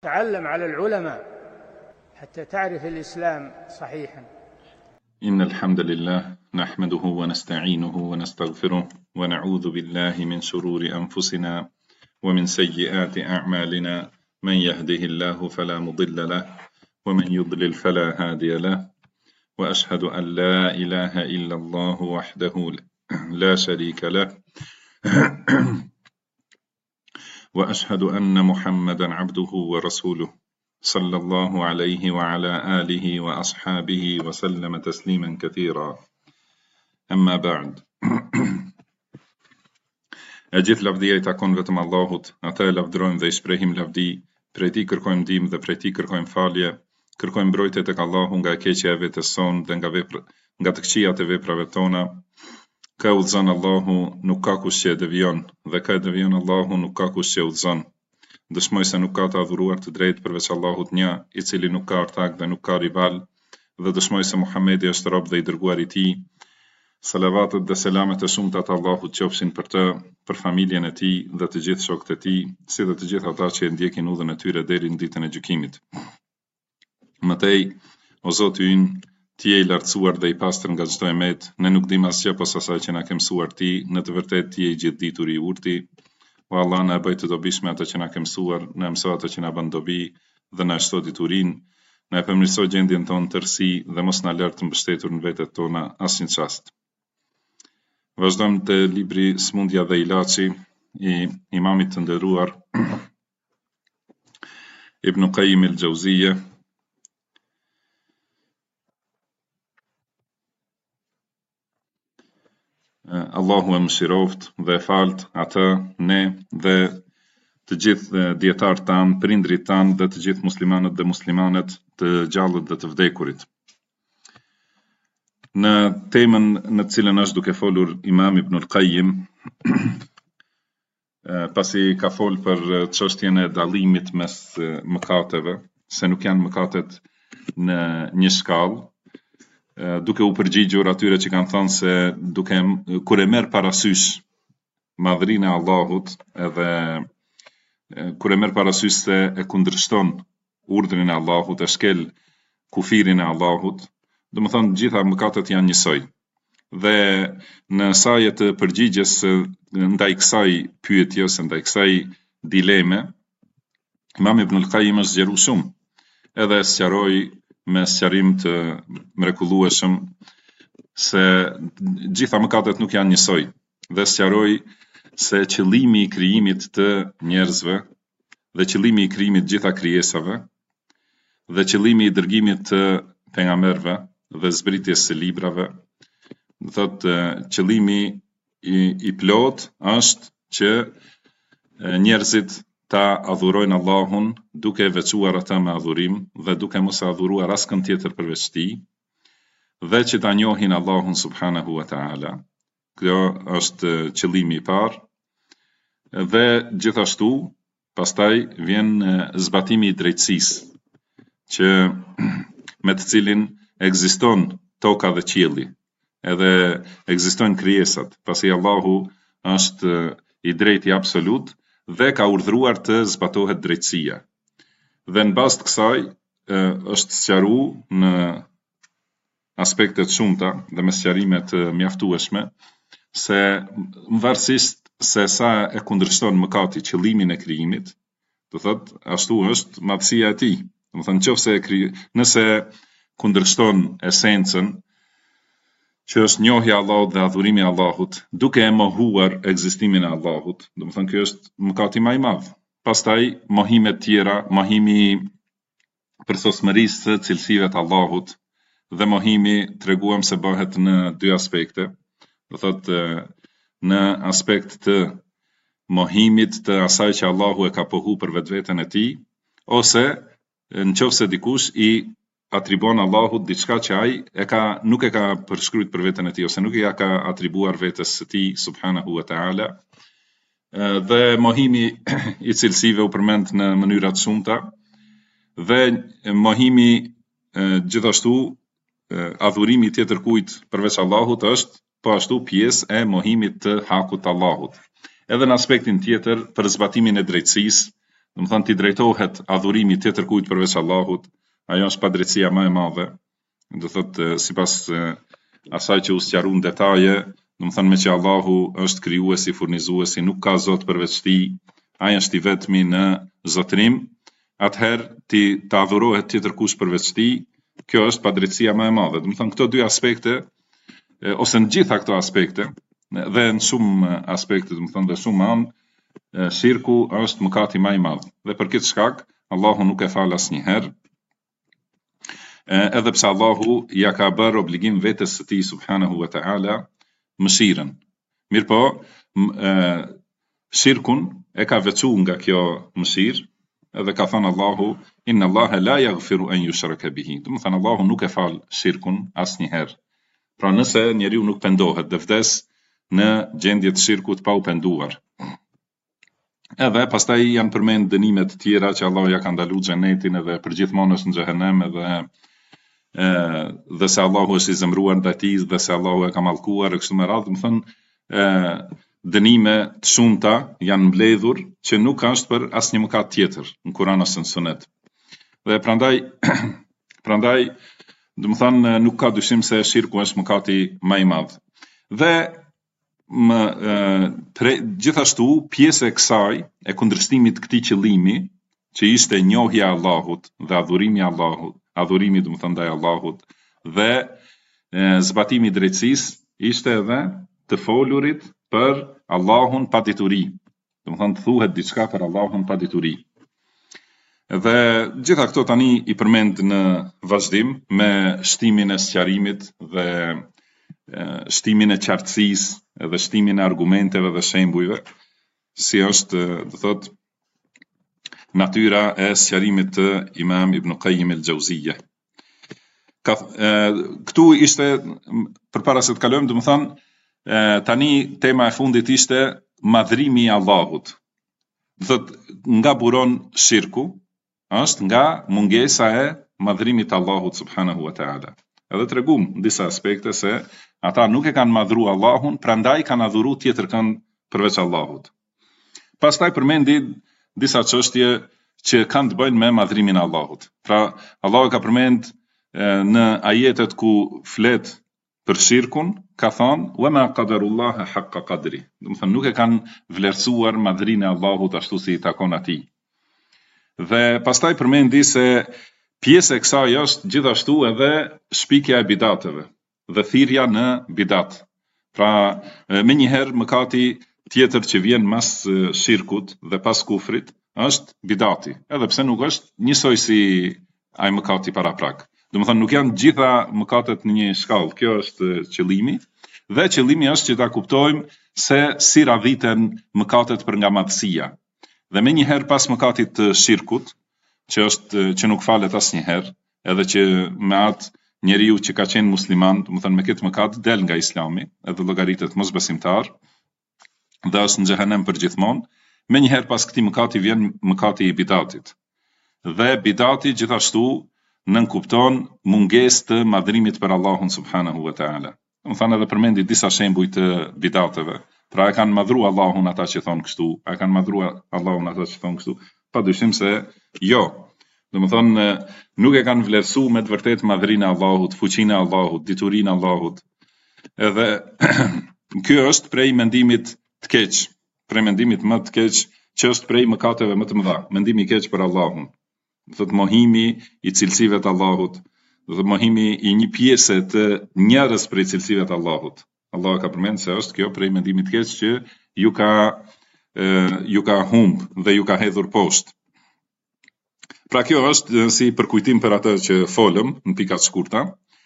تعلم على العلماء حتى تعرف الإسلام صحيحا. إن الحمد لله نحمده ونستعينه ونستغفره ونعوذ بالله من شرور أنفسنا ومن سيئات أعمالنا. من يهده الله فلا مضل له ومن يضلل فلا هادي له، وأشهد أن لا إله إلا الله وحده لا شريك له وأشهد أن محمدا عبده ورسوله صلى الله عليه وعلى آله وأصحابه وسلم تسليما كثيرا. أما بعد. E gjithë lavdia I takon vetëm Allahut, ata e lavdrojmë dhe I shprehim lavdi, prej Tij kërkojmë ndihmë dhe prej Tij kërkojmë falje, kërkojmë mbrojtje tek Allahu nga e keqja e vetes sonë dhe nga të këqijat e veprave tona. Ka udhëzon Allahu, nuk ka kush që e devijon, dhe ka e devijon Allahu, nuk ka kush që e udhëzon. Dëshmoj se nuk ka të adhuruar të drejtë përveç Allahut një, I cili nuk ka ortak dhe nuk ka rival, dhe dëshmoj se Muhamedi është rob dhe I dërguar I Tij. Salavatet dhe selamet e shumta të Allahut qofshin për të, për familjen e tij dhe të gjithë shokët e tij, si dhe të gjithë ata që e ndjekin udhën e tyre deri në ditën e gjykimit. Mëtej, o Zoti ynë, Ti je I lartësuar dhe I pastër nga çdo emet, ne nuk dim asgjë posa asaj që na ke mësuar Ti, në të vërtetë Ti je I gjithditur I urti. O Allah, na bëj të dobishme ato që na ke mësuar, na mëso ato që na bën dobi dhe na shto diturinë, na e përmirëso gjendjen tonë tërësi dhe mos na lër të mbështetur në vetet tona asnjë çast. Vazhdojmë të libri Smundja dhe Ilaçi I imamit të nderuar Ibn Qayyim al-Jauziyja. Allahu e mëshiroft dhe e falt atë, ne dhe të gjithë dietarët tanë, prindrit tanë dhe të gjithë muslimanët dhe muslimanet, të gjallët dhe të vdekurit. Në temën në të cilën është duke folur Imam Ibn al-Qayyim, pasi ka folur për çështjen e dallimit mes mëkateve, se nuk janë mëkatet në një shkallë, duke u përgjigjur atyre që kanë thënë se kur e merr parasysh madhrinë e Allahut, edhe kur e merr parasysh se e kundërshton urdhrin e Allahut, e shkel kufirin e Allahut, domethënë gjitha mëkatet janë njësoj. Dhe në saje të përgjigjes ndaj kësaj pyetje ose ndaj kësaj dileme, Imam Ibn al-Qayyim është zgjeruar shumë, edhe sqaroi me sqarim të mrekullueshëm se gjitha mëkatet nuk janë njësoj, dhe sqaroi se qëllimi I krijimit të njerëzve dhe qëllimi I krijimit gjitha krijesave dhe qëllimi I dërgimit të pejgamberëve dhe zbritjes së librave, thotë qëllimi I plot është që njerëzit ta adhurojnë Allahun duke veçuar ata me adhurim dhe duke mos e adhuruar askën tjetër përveç Tij, dhe që ta njohin Allahun subhanahu wa ta'ala. Kjo është qëllimi I parë. Dhe gjithashtu pastaj vjen zbatimi I drejtësisë, që me të cilin ekziston toka dhe qielli, edhe ekzistojnë krijesat, pasi Allahu është I drejtë I absolut dhe ka urdhëruar të zbatohet drejtësia. Dhe në bazë të kësaj është sqaruar në aspekte të shumta dhe me sqarime të mjaftueshme se varësisht se sa e kundërshton mëkati qëllimin e krijimit, do thotë ashtu është madhësia e tij. Do thonë nëse kundërshton esencën që është njohja e Allahut dhe adhurimi I Allahut, duke e mohuar ekzistimin e Allahut, do të thonë ky është mëkati më I madh. Pastaj mohimet tjera, mohimi përthosmërisë së cilësive të Allahut dhe mohimi treguam se bëhet në dy aspekte. Do thotë në aspekt të mohimit të asaj që Allahu e ka pohu për vetveten e tij, ose nëse dikush I atribuon Allahut diçka që ai nuk e ka përshkruajtur për veten e tij, ose nuk I ka atribuar vetes së tij subhanahu wa ta'ala. Dhe mohimi I cilësive u përmend në mënyra të shumta, dhe mohimi gjithashtu adhurimi tjetër kujt përveç Allahut është po ashtu pjesë e mohimit të hakut të Allahut. Edhe në aspektin tjetër për zbatimin e drejtësisë, Do të thonë ti drejtohet adhurimi tjetër kujt përveç Allahut, ajo është padrejtësia më e madhe. Do thotë sipas asaj që u sqaruan detaje, do të thonë me që Allahu është krijuesi, furnizuesi, nuk ka zot përveç tij, ai është i vetmi në zotërim, atëherë ti të adhurohet tjetër kush përveç tij, kjo është padrejtësia më e madhe. Do të thonë këto dy aspekte, ose në gjitha këto aspekte, dhe në shumë aspekte, do të thonë dhe shumë anë, shirku është mëkati më i madh. Dhe për këtë shkak, Allahu nuk e fal asnjëherë, edhe pse Allahu ja ka bërë obligim vetes së tij subhanahu wa ta'ala mëshirën. Mirpo, shirkun e ka veçuar nga kjo mëshirë, edhe ka thënë Allahu, inna Allaha la yaghfiru an yushraka bihi. Do të thënë Allahu nuk e fal shirkun asnjëherë. Pra nëse njeriu nuk pendohet dhe vdes në gjendje të shirkut pa u penduar. Edhe pastaj janë përmend dënimet të tjera që Allahu ja ka ndaluar xhenetin edhe përgjithmonë është në xhehenem dhe se Allahu është i zemruar ndaj tij dhe se Allahu e ka mallkuar e kështu me radhë, do të thonë dënime të shumta janë mbledhur që nuk është për asnjë mëkat tjetër në Kur'an ose në Sunet. Dhe prandaj do të thonë nuk ka dyshim se shirku është mëkati më i madh. Dhe gjithashtu pjesë e kësaj e kundërshtimit këtij qëllimi që ishte njohja e Allahut dhe adhurimi i Allahut, adhurimi do të thonë ndaj Allahut dhe zbatimi i drejtësisë ishte edhe të folurit për Allahun pa dituri. Do të thonë thuhet diçka për Allahun pa dituri. Dhe gjitha këto tani i përmend në vazhdim me shtimin e sqarimit dhe shtimin e qartësisë dhe shtimin e argumenteve dhe shembujve, si është, do thotë, natyra e sqarimit të Imam Ibn Qayyim al-Jauziyja. Këtu ishte, përpara se të kalojmë, do të thonë, tani tema e fundit ishte madhrimi i Allahut. Do thotë, nga buron shirku, është nga mungesa e madhrimit të Allahut subhanahu wa ta'ala. Edhe tregum në disa aspekte se ata nuk e kanë madhru Allahun, prandaj kanë adhuru tjetër kënd përveç Allahut. Pastaj përmendi disa çështje që kanë të bëjnë me madhrimin e Allahut. Pra, Allahu ka përmend në ajetet ku flet për shirkun, ka thonë, wa ma qadarullaha haqqa qadri. Do të thonë nuk e kanë vlerësuar madhrimin e Allahut ashtu si i takon atij. Dhe pastaj përmendi se pjesë e kësaj është gjithashtu edhe shpikja e bidateve dhe thirrja në bidat. Pra, menjëherë mëkati tjetër që vjen mas shirkut dhe pas kufrit është bidati, edhe pse nuk është njësoj si ai mëkati paraprak. Do të thonë nuk janë gjitha mëkatet në një shkallë. Kjo është qëllimi, dhe qëllimi është që ta kuptojmë se si radhiten mëkatet për nga madhësia. Dhe menjëherë pas mëkatit të shirkut, që nuk falet asnjëherë, edhe që me atë njeriu që ka qenë musliman, do të thonë me këtë mëkat del nga Islami, edhe llogaritet mosbesimtar, dhe është në xhehenem përgjithmonë. Menjëherë pas këtij mëkati vjen mëkati i bidatit. Dhe bidati gjithashtu nënkupton mungesë të madhrimit për Allahun subhanahu wa ta'ala. Do të thonë edhe përmendi disa shembuj të bidateve. Pra e kanë madhru Allahun ata që thonë kështu, e kanë madhru Allahun ata që thonë kështu, padyshim se jo. Do të thonë nuk e kanë vlerësuar me të vërtetë madhrinë e Allahut, fuqinë e Allahut, diturinë e Allahut. Edhe ky është prej mendimit të keq, prej mendimit më të keq që është prej mëkateve më të mëdha, mendimi i keq për Allahun. Do thotë mohimi i cilësive të Allahut, do thotë mohimi i një pjese të njërës prej cilësive të Allahut. Allahu ka përmendur se është kjo prej mendimit të keq që ju ka humb dhe ju ka hedhur poshtë. Pra kjo është si përkujtim për atë që folëm në pikat shkurta.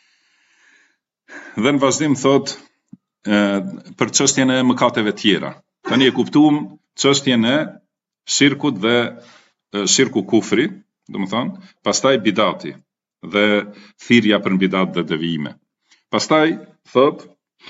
Dhe në vazhdim thot për çështjen e mëkateve tjera. Tani e kuptuam çështjen e shirkut dhe shirku kufri, domethënë, pastaj bidati dhe thirrja për bidat dhe devijime. Pastaj thot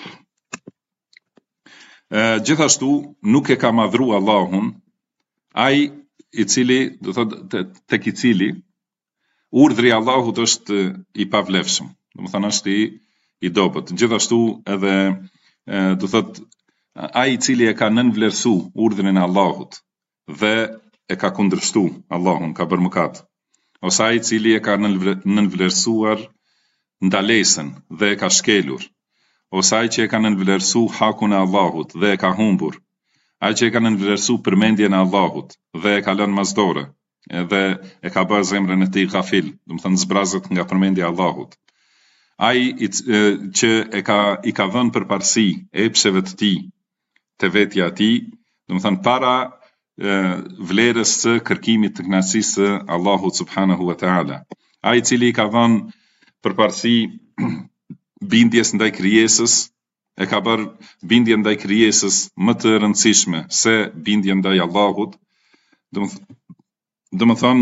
gjithashtu nuk e ka madhru Allahun ai i cili, do thotë tek i cili urdhri i Allahut është i pavlefshëm. Domethënë është i dobët. Gjithashtu edhe do thotë ai i cili e ka nënvlerësu urdhrin e Allahut dhe e ka kundërshtu Allahun, ka bërë mëkat, ose ai i cili e ka nënvlerësuar ndalesën dhe e ka shkelur, ose ai që e ka nënvlerësu hakun e Allahut dhe e ka humbur, ai që e ka nënvlerësu përmendjen e Allahut dhe e ka lënë masdore, dhe e ka bërë zemrën e tij gafil, do të thënë zbrazët nga përmendja e Allahut. Ai që i ka dhënë përparësi epsheve të tij, të vetja e tij, do të thënë para vlerës së kërkimit të kënaqësisë së Allahut subhanahu wa taala. Ai i cili i ka dhënë përparësi bindjes ndaj krijesës, e ka bërë bindje ndaj krijesës më të rëndësishme se bindje ndaj Allahut, do më thonë,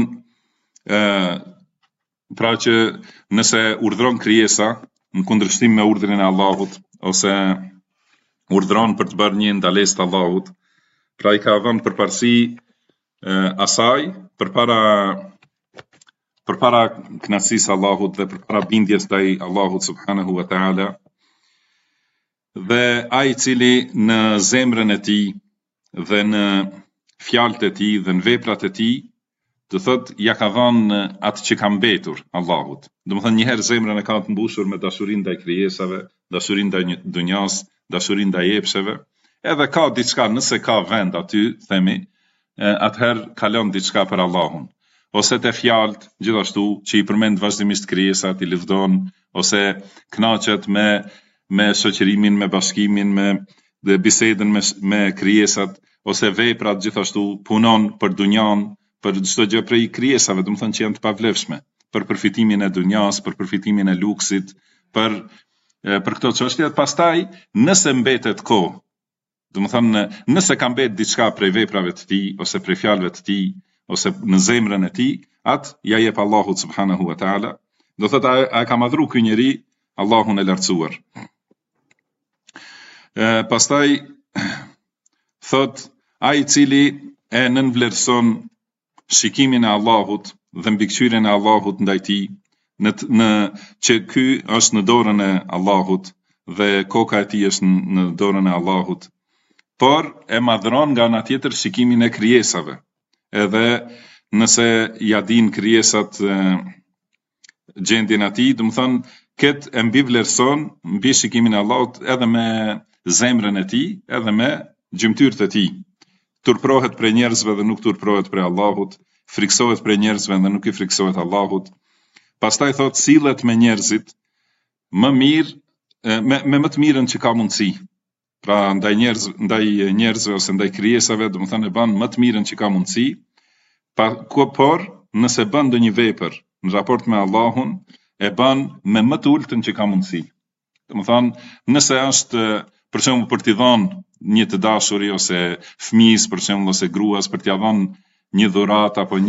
pra që nëse urdhron krijesa në kundërshtim me urdhrin e Allahut, ose urdhron për të bërë një ndalesë të Allahut, pra i ka dhënë përparësi asaj përpara kënaqësisë Allahut dhe përpara bindjes ndaj Allahut subhanahu wa taala. Dhe ai i cili në zemrën e tij dhe në fjalët e tij dhe në veprat e tij, do thot ja ka dhënë atë që ka mbetur Allahut. Do të thënë një herë zemrën e ka të mbushur me dashurinë ndaj krijesave, dashurinë ndaj dunjas, dashurinë ndaj epsheve, edhe ka diçka, nëse ka vend aty, themi, atëherë kalon diçka për Allahun. Ose te fjalët, gjithashtu, që i përmend vazhdimisht krijesat, i lëvdon, ose kënaqet me shoqërimin, me bashkimin, me bisedën me krijesat, ose veprat gjithashtu punon për dunjan, për çdo gjë prej krijesave, do të thënë që janë të pavlefshme, për përfitimin e dunjas, për përfitimin e luksit, për këto çështje. Pastaj, nëse mbetet kohë, do të thënë nëse ka mbet diçka prej veprave të tij, ose prej fjalëve të tij, ose në zemrën e tij, atë ja jep Allahut subhanahu wa taala. Do thotë a ka madhru ky njeri Allahun e lartësuar. Pastaj thot ai i cili e nënvlerëson shikimin e Allahut dhe mbikëqyrjen e Allahut ndaj tij, në që ky është në dorën e Allahut dhe koka e tij është në dorën e Allahut, por e madhron nga ana tjetër shikimin e krijesave. Edhe nëse ja din krijesat gjendjen e tij, do të thonë këtë e mbi vlerëson mbi shikimin e Allahut edhe me zemrën e tij, edhe me gjymtyrët e tij. Turprohet prej njerëzve dhe nuk turprohet prej Allahut, friksohet prej njerëzve dhe nuk i friksohet Allahut. Pastaj thot sillet me njerëzit më mirë, me më të mirën që ka mundësi. Pra ndaj njerëzve ose ndaj krijesave, do të thënë e bën më të mirën që ka mundësi, por nëse bën ndonjë vepër në raport me Allahun, e bën me më të ultën që ka mundësi. Do të thënë, nëse është për shembull për t'i dhënë një të dashuri ose fëmijës për shembull ose gruas për t'i dhënë një dhuratë apo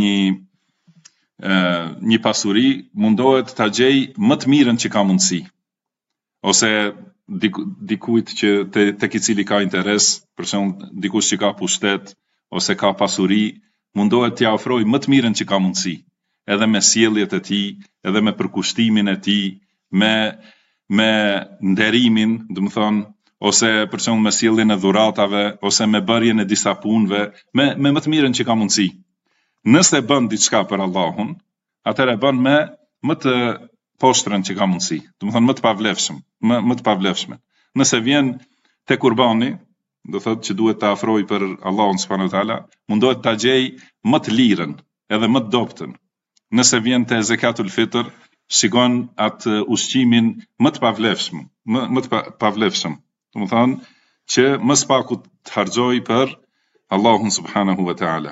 një pasuri, mundohet ta gjej më të mirën që ka mundësi. Ose dikujt që tek i cili ka interes, për shembull dikush që ka pushtet ose ka pasuri, mundohet t'ia ofrojë më të mirën që ka mundësi, edhe me sjelljet e tij, edhe me përkushtimin e tij, me nderimin, do të thonë, ose për shembull me sjelljen e dhuratave, ose me bërjen e disa punëve, me më të mirën që ka mundësi. Nëse bën diçka për Allahun, atëherë bën me më të poshtrën që ka mundësi, do të thonë më të pavlefshme. Nëse vjen te kurbani, do thotë që duhet ta afroj për Allahun subhanahu wa taala, mundohet ta gjej më të lirën, edhe më të dobtën. Nëse vjen te zakatul fitr, shikon atë ushqimin më të pavlefshëm, do të thonë që më së paku të harxoj për Allahun subhanahu wa taala.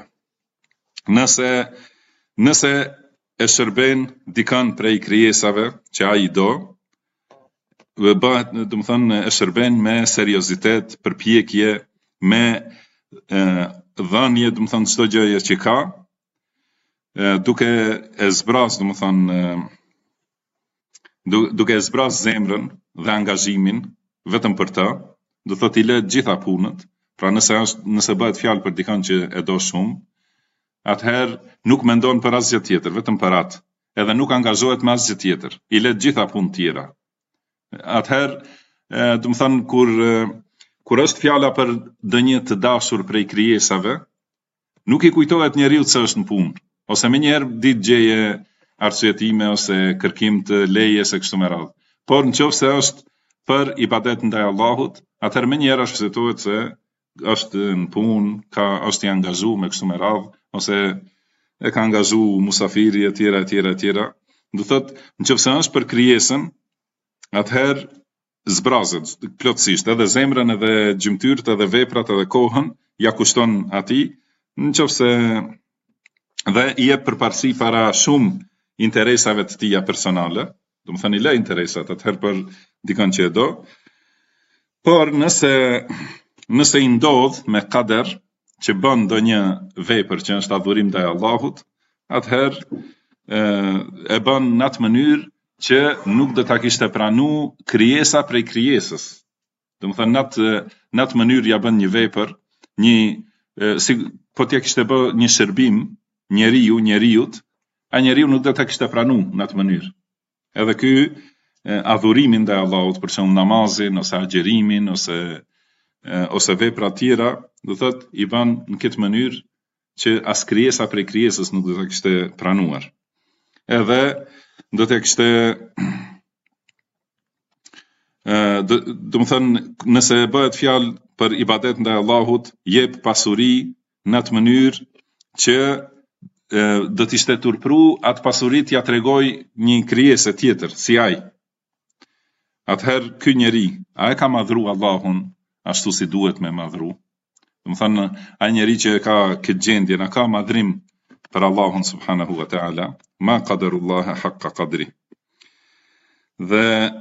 Nëse e shërben dikën prej krijesave që ai do, bëhet, do të thënë, e shërben me seriozitet, përpjekje, me dhënje, do të thënë çdo gjë që ka, duke e zbraz, do të thënë, duke e zbraz zemrën dhe angazhimin vetëm për të, do thotë i lë gjitha punët. Pra nëse bëhet fjalë për dikën që e do shumë, atëherë nuk mendon për asgjë tjetër, vetëm për atë, edhe nuk angazhohet me asgjë tjetër, i lë gjitha punë tjera. Atëherë, do të thënë, kur është fjala për ndonjë të dashur prej krijesave, nuk i kujtohet njeriu se është në punë, ose më njëherë ditë gjeje arsyetime ose kërkim të lejes e kështu me radhë. Por nëse është për ibadet ndaj Allahut, atëherë më njëherë është vërtetohet se është në punë, është i angazhuar me kështu me radhë, ose e ka angazhu musafiri e tjera. Do thotë, nëse është për krijesën, atëherë zbrazet plotësisht, edhe zemrën, edhe gjymtyrët, edhe veprat, edhe kohën, ja kushton atij, nëse dhe i jep përparësi para shumë interesave të tija personale, do më thënë i le interesat atëherë për dikon që e do, por nëse i ndodh me kader që bën ndonjë vepër që është adhurim ndaj Allahut, atëherë e bën në atë mënyrë që nuk do ta kishte pranu krijesa prej krijesës. Do më thënë në atë mënyrë ja bën një vepër, po t'ja kishte bë një shërbim njeriut, a njeriu nuk do ta kishte pranu në atë mënyrë. Edhe ky adhurimin ndaj Allahut, për shembull namazin ose agjerimin ose vepra tjera, do thotë i bën në këtë mënyrë që as krijesa prej krijesës nuk do ta kishte pranuar. Edhe do të kishte do të thënë, nëse bëhet fjalë për ibadet ndaj Allahut, jep pasuri në atë mënyrë që do të ishte turpru atë pasurit ja tregoj një krijesë tjetër, si ai. Atëherë ky njeri, a e ka madhru Allahun ashtu si duhet me madhru? Do të thënë, ai njeri që ka këtë gjendje, na ka madhrim për Allahun subhanahu wa ta'ala, ma qadarullah haqqa qadri. Dhe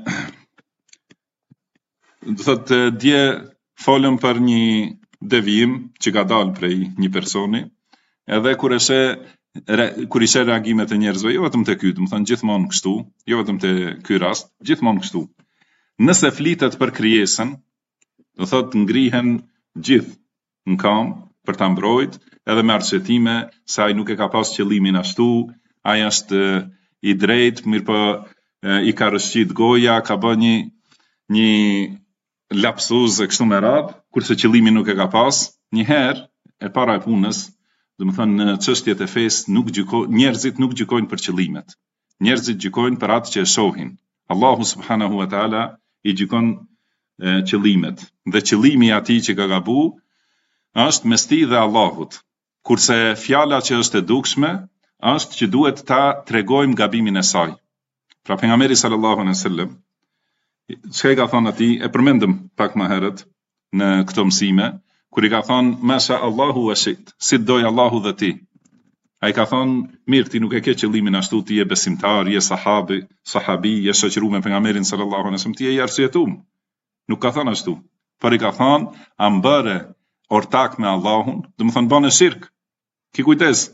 do thotë dje folëm për një devijim që ka dalë prej një personi, edhe kur ishe reagimet e njerëzve, jo vetëm të ky, do të thënë gjithmonë kështu, jo vetëm të ky rast, gjithmonë kështu. Nëse flitet për krijesën, do thotë ngrihen gjithë në kam për ta mbrojt, edhe me arsjetime se ai nuk e ka pas qëllimin ashtu, ai është i drejtë, mirëpo i ka rëshqit goja, ka bë një lapsus e kështu me radhë, kurse qëllimin nuk e ka pas. Një herë e para e punës, do të thënë në çështjet e fesë njerëzit nuk gjykojnë për qëllimet. Njerëzit gjykojnë për atë që e shohin. Allahu subhanahu wa ta'ala i gjykon qëllimet. Dhe qëllimi i atij që ka gabu është mes tij dhe Allahut. Kurse fjala që është e dukshme është që duhet ta tregojmë gabimin e saj. Pra pejgamberi sallallahu alaihi wasallam, çka i ka thënë atij, e përmendëm pak më herët në këto mësime, kur i ka thënë masha Allahu wa shit, si doj Allahu dhe ti. Ai ka thënë, mirë, ti nuk e ke qëllimin ashtu, ti je besimtar, je sahabi, je shoqëruar me pejgamberin sallallahu alaihi wasallam, ti je i arsyetuar. Nuk ka thënë ashtu, por i ka thënë, a mbëre ortak me Allahun, do të thënë bën shirk. Ki kujdes.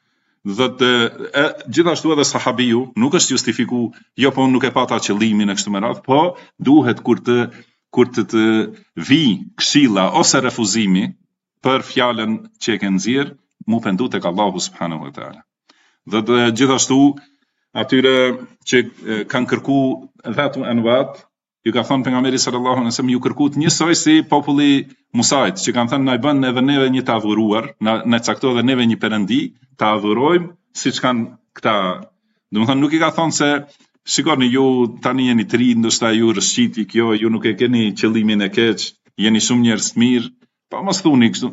Gjithashtu edhe sahabiu nuk është justifiku, jo po nuk e pata qëllimin e kështu me radhë, po duhet kur të vi këshilla ose refuzimi për fjalën që e ke nxjerr, mu pendu tek Allahu subhanahu wa ta'ala. Dhe gjithashtu atyre që kanë kërku dhatu anwat, ju ka thënë pejgamberi sallallahu alaihi wasallam, ju kërkuat njësoj si populli Musait, që kanë thënë na i bën edhe neve një të adhuruar, na cakto edhe neve një perëndi, të adhurojmë siç kanë këta. Domethënë nuk i ka thonë se shikoni ju tani jeni të ri, ndoshta ju rëshqiti kjo, ju nuk e keni qëllimin e keq, jeni shumë njerëz të mirë, pa mos thuni kështu.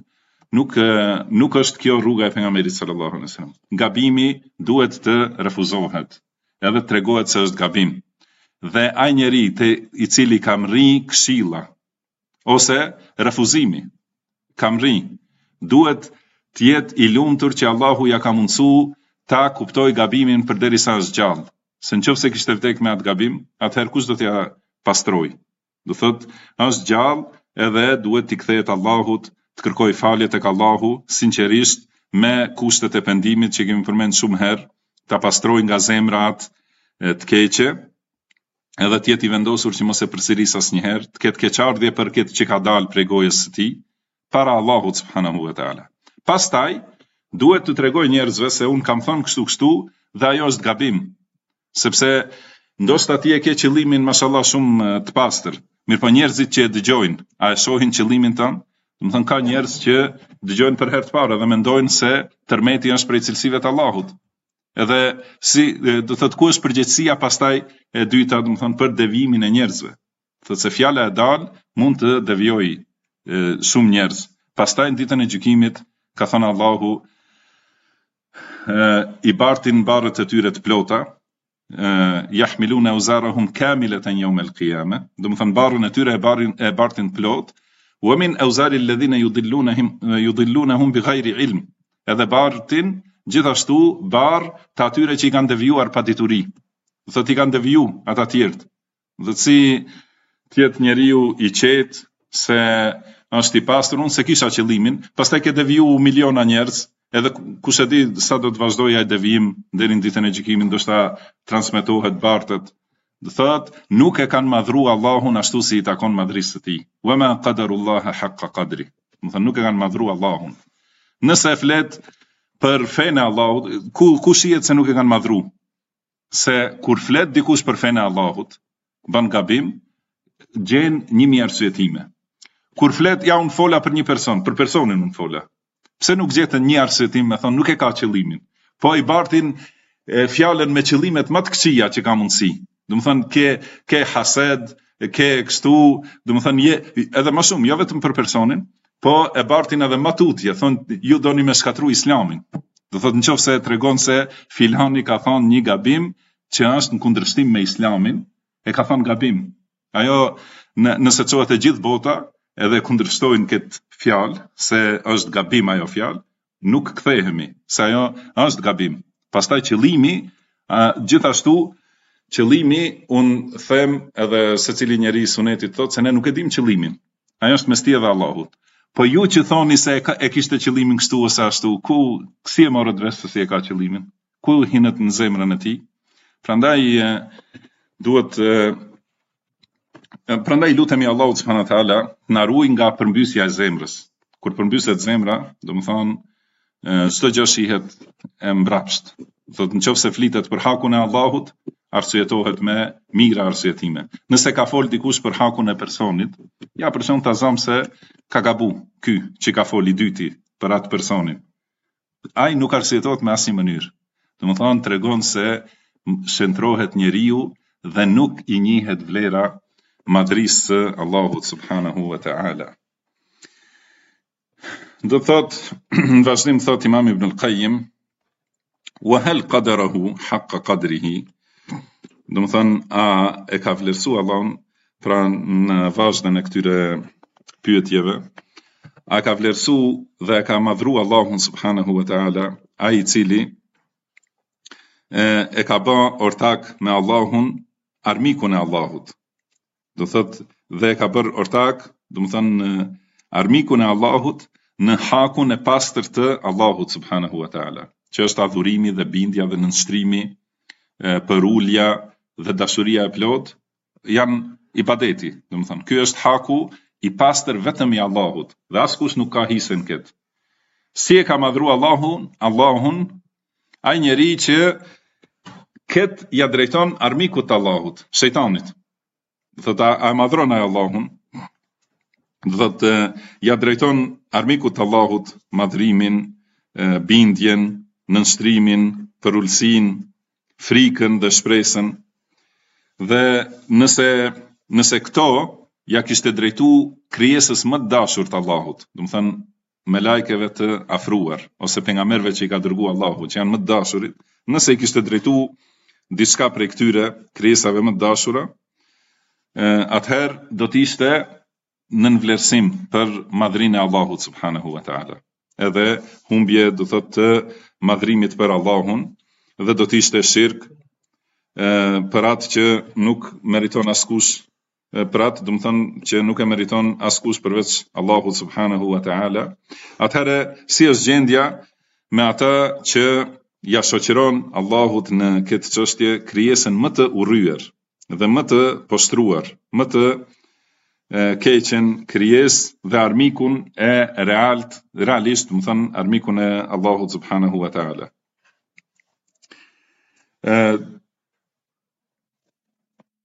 Nuk është kjo rruga e pejgamberit sallallahu alaihi wasallam. Gabimi duhet të refuzohet, edhe tregohet se është gabim. Dhe ai njeri i cili ka mri këshilla ose refuzimi, ka mri, duhet të jetë i lumtur që Allahu ja ka mundsu ta kuptoj gabimin përderisa është gjallë. Se nëse kishte vdek me atë gabim, atëherë kush do t'ja pastroj? Do thotë, është gjallë edhe duhet t'i kthehet Allahut, të kërkoj falje tek Allahu, sinqerisht me kushtet e pendimit që kemi përmend shumë herë, ta pastroj nga zemrat të keqe, edhe të jetë i vendosur që mos e përsëris asnjëherë, të ketë keqardhje për këtë që ka dalë prej gojës së tij, para Allahut subhanahu wa ta'ala. Pastaj duhet të tregoj njerëzve se un kam thënë kështu dhe ajo është gabim, sepse ndoshta ti e ke qëllimin mashallah shumë të pastër, mirëpo njerëzit që e dëgjojnë, a e shohin qëllimin tënd? Do të thënë ka njerëz që dëgjojnë për herë të parë dhe mendojnë se tërmeti është prej cilësive të Allahut. Edhe si do të thotë ku është përgjegjësia pastaj e dyta, do të thonë për devijimin e njerëzve. Thotë se fjala e dal mund të devijojë shumë njerëz. Pastaj në ditën e gjykimit ka thënë Allahu i bartin barët e tyre të plota, yahmiluna awzarahum kamilatan yawm al-qiyamah, do të thënë barrën e tyre e bartin plot, wa min awzari alladhina yudillunahum bighayri ilm. Edhe bartin gjithashtu barë të atyre që i kanë devijuar pa dituri. Do thotë i kanë deviju ata tjerët. Do të si tjetë njeriu i qetë se është i pastër, unë se kisha qëllimin, pastaj ke deviju miliona njerëz, edhe kush e di sa do të vazhdojë ai devijim deri në ditën e gjykimit, ndoshta transmetohet bartët. Do thotë nuk e kanë madhruar Allahun ashtu si i takon madhrisë së tij. Wa ma qadarullaha haqqa qadri. Do thonë nuk e kanë madhruar Allahun. Nëse e flet për fenë e Allahut, ku shihet se nuk e kanë madhru? Se kur flet dikush për fenë e Allahut, ban gabim, gjen 1000 arsyetime. Kur flet, ja unë fola për një person, për personin unë fola. Pse nuk gjetën një arsyetim me thonë nuk e ka qëllimin? Po i bartin fjalën me qëllimet më të këqija që ka mundësi. Do të thonë ke hased, ke kështu, do të thonë edhe më shumë, jo vetëm për personin, po e bartin edhe më tutje, thonë ju doni me shkatru islamin. Do thotë nëse tregon se filani ka thonë një gabim që është në kundërshtim me islamin, e ka thonë gabim. Ajo nëse çohet e gjithë bota edhe kundërshtojnë këtë fjalë se është gabim ajo fjalë, nuk kthehemi, se ajo është gabim. Pastaj qëllimi, gjithashtu qëllimi unë them edhe secili njeri i sunetit thotë se ne nuk e dim qëllimin. Ajo është mestia dhe Allahut. Po ju që thoni se e kishte qëllimin kështu ose ashtu, si e morët vesh se si e ka qëllimin? Ku hinet në zemrën e tij? Prandaj prandaj lutemi Allahut subhanahu wa taala na ruaj nga përmbysja e zemrës. Kur përmbyset zemra, do të thonë çdo gjë shihet e mbrapsht. Thotë nëse flitet për hakun e Allahut, arsyetohet me mira arsyetime. Nëse ka fol dikush për hakun e personit, ja për shembull ta zëm se ka gabu ky që ka fol i dyti për atë personin. Ai nuk arsyetohet me asnjë mënyrë. Do të thonë tregon se shëntrohet njeriu dhe nuk i njihet vlera madhrisë së Allahut subhanahu wa ta'ala. Do thotë në vazhdim thotë Imam Ibn al-Qayyim wa hal qadarahu haqqa qadrihi. Do të thonë a e ka vlerësuar Allahun pra në vazhdën e këtyre pyetjeve, a ka vlerësu dhe ka madhru Allahun subhanahu wa ta'ala, a i cili e ka bë ortak me Allahun armikun e Allahut. Do thot dhe ka bër ortak, do të thënë armikun e Allahut në hakun e pastër të Allahut subhanahu wa ta'ala, që është adhurimi dhe bindja dhe nënshtrimi, përulja dhe dashuria e plot, janë ibadeti. Do të thënë ky është haku i pastër vetëm i Allahut, dhe askush nuk ka hisën këtë. Si e ka madhru Allahun, ai njeri që këtë ja drejton armikut të Allahut, shejtanit. Thotë a madhron ai Allahun, thotë ja drejton armikut të Allahut madhrimin, bindjen, nënshtrimin, përulsin, frikën dhe shpresën. Dhe nëse këto ja kishte drejtu krijesës më të dashur të Allahut, do të thënë me lajkeve të afruar, ose pejgamberëve që i ka dërguar Allahu, që janë më të dashurit, nëse i kishte drejtu diçka prej këtyre krijesave më të dashura, atëherë do të ishte në vlerësim për madhrinë e Allahut subhanahu wa ta'ala. Edhe humbje do thotë të madhrimit për Allahun, dhe do të ishte shirk për atë që nuk meriton askush, për atë do të thonë që nuk e meriton askush përveç Allahut subhanahu wa ta'ala. Atëherë si është gjendja me ata që ja shoqëron Allahut në këtë çështje krijesën më të urryer dhe më të poshtruar, më të keqen krijesë dhe armikun e realisht, do të thonë armikun e Allahut subhanahu wa ta'ala.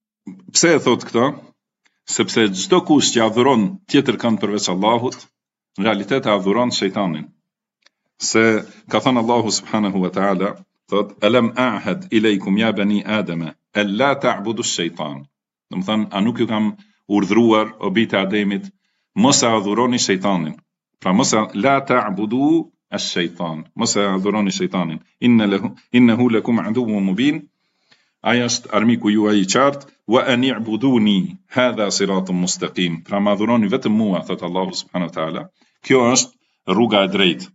Pse e thot këto? Sepse çdo kush që adhuron tjetër kënd përveç Allahut, në realitet e adhuron shejtanin. Se ka thënë Allahu subhanahu wa ta'ala, thot, alam a'had ilejkum ja bani Adama, alla ta'budu shejtan. Do të thënë, a nuk ju kam urdhruar o bijtë e Ademit, mos e adhuroni shejtanin. Pra mos e la ta'budu ash-shejtan, mos e adhuroni shejtanin. Innahu lakum aduwwun mubin. Ai është armiku juaj i qartë, wa an i'buduni hadha siratun mustaqim. Pra më adhuroni vetëm mua, thot Allahu subhanahu wa ta'ala. Kjo është rruga e drejtë.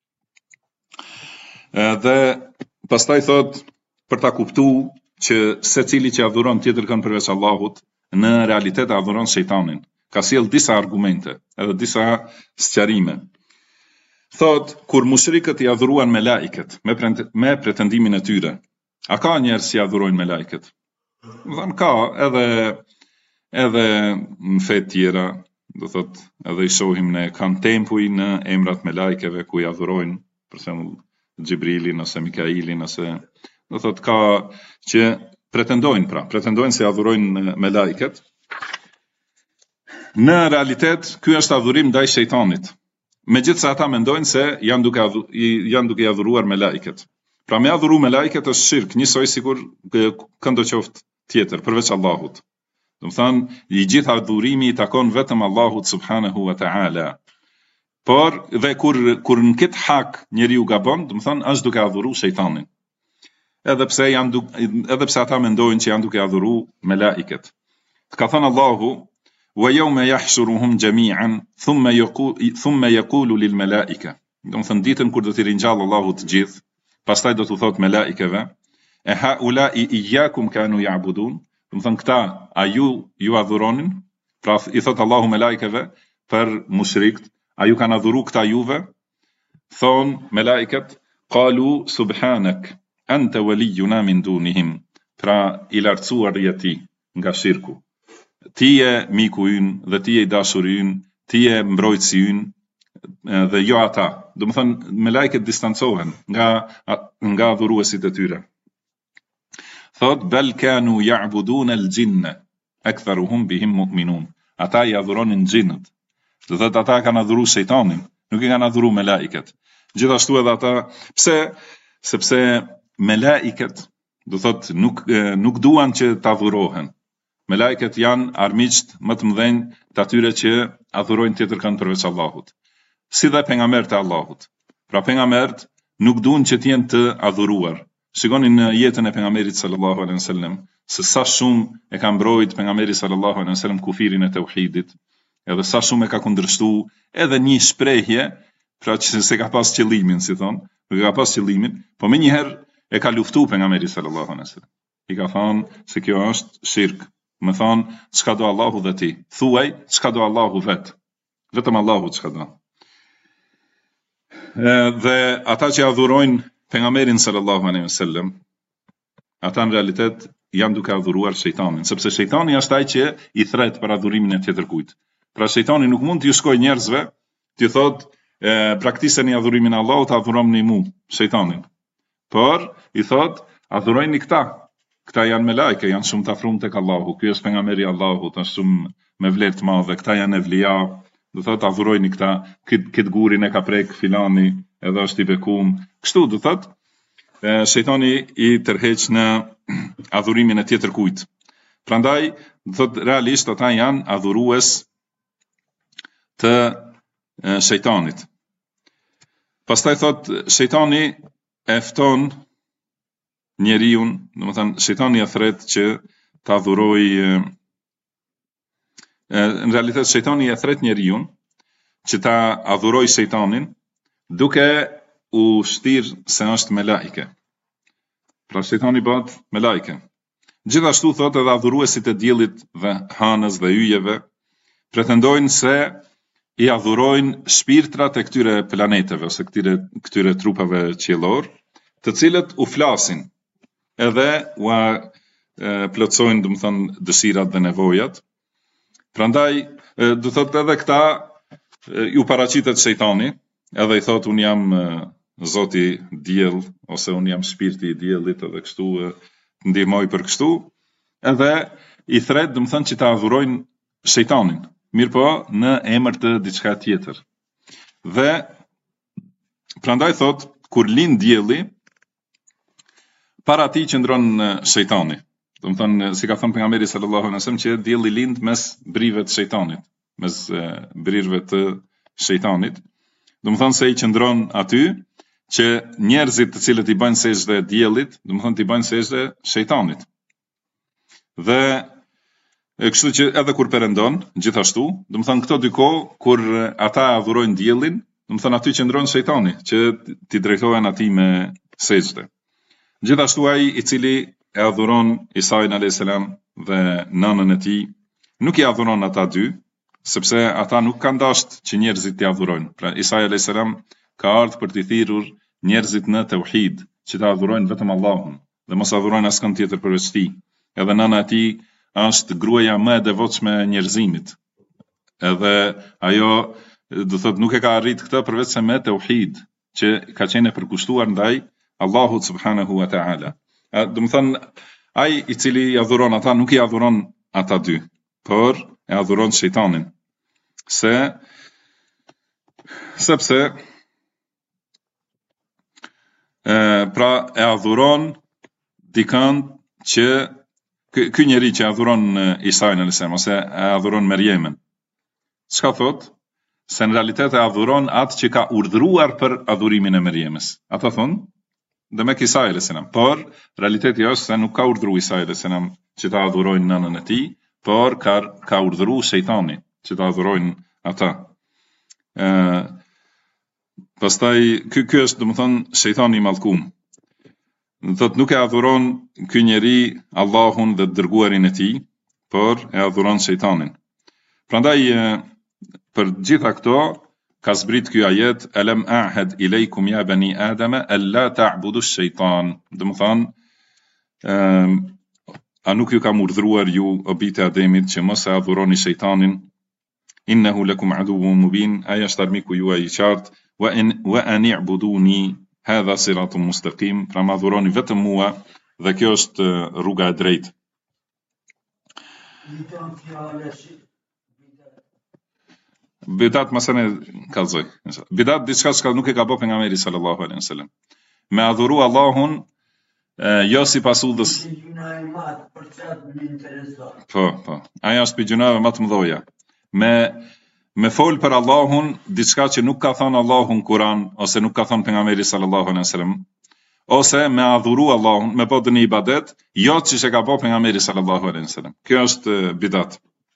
Dhe pastaj thot, për ta kuptuar që secili që adhuron tjetër kënd përveç Allahut, në realitet adhuron shejtanin. Ka sjell disa argumente, edhe disa sqarime. Thot, kur mushrikët i adhuruan me laiket, me pretendimin e tyre, a ka njerëz që i adhurojnë me laiket? Dhan ka, edhe në fe tjera, do thot, edhe i shohim ne kanë tempuj në emrat me laikeve ku i adhurojnë, për shembull Gjibrilin ose Mikailin ose do thot ka që pretendojnë se adhurojnë me laiket. Në realitet ky është adhurim ndaj shejtanit. Megjithse ata mendojnë se janë duke adhuruar me laiket. Pra me adhuru me laiket është shirk, njësoj sikur këndo qoftë tjetër përveç Allahut. Do të thënë, i gjithë adhurimi i takon vetëm Allahut subhanahu wa ta'ala. Por dhe kur në këtë hak njeriu gabon, do të thënë është duke adhuru shejtanin. Edhe pse ata mendojnë që janë duke adhuru me laiket. Ka thënë Allahu, wa yawma yahshuruhum jami'an thumma yaqulu lil malaika. Do të thënë ditën kur do t'i ringjallë Allahu të gjithë, pastaj do t'u thotë me laikeve, e haula'i iyyakum kanu ya'budun. Do të thënë këta a ju adhuronin? Pra i thotë Allahu me laikeve për mushrikët, a ju kanë adhuru këta juve? Thonë me laiket, qalu subhanak anta waliyuna min dunihim. Pra i lartësuar je ti nga shirku. Ti je miku ynë dhe ti je i dashuri ynë, ti je mbrojtësi ynë dhe jo ata. Do të thënë me laiket distancohen nga adhuruesit e tyre. Thot bel kanu ya'budun al-jinna aktharuhum bihim mu'minun. Ata i adhuronin xhinët. Do thot ata kanë adhuru shejtanin, nuk i kanë adhuru me laiket. Gjithashtu edhe ata, pse? Sepse me laiket, do thot nuk duan që të adhurohen. Me laiket janë armiqt më të mëdhenj të atyre që adhurojnë tjetër kënd përveç Allahut. Si dhe pejgamberët e Allahut. Pra pejgamberët nuk duan që të jenë të adhuruar. Shikoni në jetën e pejgamberit sallallahu alaihi wasallam, se sa shumë e ka mbrojt pejgamberi sallallahu alaihi wasallam kufirin e tauhidit, edhe sa shumë e ka kundërshtuar edhe një shprehje, pra që se ka pas qëllimin, si thon, nuk ka pas qëllimin, po menjëherë e ka luftuar pejgamberi sallallahu alaihi wasallam. I ka thënë se kjo është shirk. Më thonë, çka do Allahu dhe ti. Thuaj, çka do Allahu vetë. Vetëm Allahu çka do. Dhe ata që adhurojnë pejgamberin sallallahu alaihi wasallam, ata në realitet janë duke adhuruar shejtanin, sepse shejtani është ai që i thret për adhurimin e tjetër kujt. Pra shejtani nuk mund t'ju shkojë njerëzve, t'ju thotë, praktikoni adhurimin e Allahut, adhuroni mua, shejtanin. Por i thotë, adhurojini këta. Këta janë me lajke, janë shumë të afruar tek Allahu. Ky është pejgamberi i Allahut, është shumë me vlerë të madhe. Këta janë evlija, do thotë adhurojini këta. Kët gurin e ka prek filani, edhe është i bekum. Kështu do thotë, shejtani i tërheq në adhurimin e tjetër kujt. Prandaj, do thotë realisht ata janë adhurues të shejtanit. Pastaj thotë shejtani e fton njeriun, do të thënë shejtani e thret që ta adhurojë, në realitet shejtani e thret njeriun që ta adhurojë shejtanin duke u shtir se është me laike. Pra shejtani bëhet me laike. Gjithashtu thotë edhe adhuruesit e diellit dhe hanës dhe yjeve pretendojnë se i adhurojnë shpirtrat e këtyre planeteve ose këtyre trupave qiellor, të cilët u flasin edhe ua plotsojnë, do të thënë, dëshirat dhe nevojat. Prandaj, do thotë edhe këta ju paraqitet shejtani, edhe i thotë unë jam Zoti diell ose unë jam shpirti i diellit, edhe kështu ndihmoj për kështu, edhe i thret, do të thënë, që ta adhurojnë shejtanin, mirë po në emër të diçka tjetër. Dhe prandaj thot, kur lind dielli, para tij qëndron shejtani. Do të thonë, si ka thënë pejgamberi sallallahu alaihi wasallam, që dielli lind mes brive të shejtanit, mes brirëve të shejtanit. Do të thonë se i qëndron aty që njerëzit të cilët i bëjnë sejdë diellit, do të thonë i bëjnë sejdë shejtanit. Dhe kështu që edhe kur perëndon, gjithashtu, do të thonë këto dy kohë kur ata adhurojnë diellin, do të thonë aty qëndron shejtani që ti drejtohen atij me sejdë. Gjithashtu ai i cili e adhuron Isain a.s. dhe nënën e tij, nuk i adhuron ata dy, sepse ata nuk kanë dashur që njerëzit t'i adhurojnë. Pra Isai a.s. ka ardhur për t'i thirrur njerëzit në tauhid, që t'a adhurojnë vetëm Allahun dhe mos adhurojnë askënd tjetër përveç tij. Edhe nëna e tij është gruaja më e devotshme e njerëzimit. Edhe ajo, do thot, nuk e ka arrit këtë përveç se me tauhid, që ka qenë e përkushtuar ndaj Allahut subhanahu wa ta'ala. Do të thonë, ai i cili i adhuron ata nuk i adhuron ata dy, por e adhuron shejtanin. Sepse pra e adhuron dikën që ky njeri që adhuron Isain a.s. ose e adhuron Merjemen. Çka thot? Se në realitet e adhuron atë që ka urdhëruar për adhurimin e Merjemës. Ata thonë dhe me Isai a.s. Por realiteti është se nuk ka urdhëruar Isai a.s. që ta adhurojnë nënën e tij, por ka urdhëruar shejtani që ta adhurojnë ata. Pastaj ky është, domethënë, shejtani i mallkuar. Thot nuk e adhuron ky njeri Allahun dhe dërguarin e tij, por e adhuron shejtanin. Prandaj për gjitha këto ka zbrit ky ajet, alam a'had ilaykum ya bani adama alla ta'budu ash-shaytan. Domethënë, a nuk ju kam urdhëruar ju o bijtë e Ademit që mos e adhuroni shejtanin? Innahu lakum aduwwun mubin, ai është armiku juaj i qartë, wa an i'buduni hadha siratun mustaqim, pra më adhuroni vetëm mua dhe kjo është rruga e drejtë. Bidat mësane kallzoj. Bidat diçka që nuk e ka bërë pejgamberi sallallahu alaihi wasallam. Me adhuru Allahun jo sipas udhës. Po. Ajo është për gjunave më të mëdha. Me fol për Allahun diçka që nuk ka thënë Allahu në Kur'an ose nuk ka thënë pejgamberi sallallahu alaihi wasallam, ose me adhuru Allahun, me bërë një ibadet, jo që ka bërë pejgamberi sallallahu alaihi wasallam. Kjo është bidat.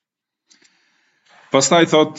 Pastaj thot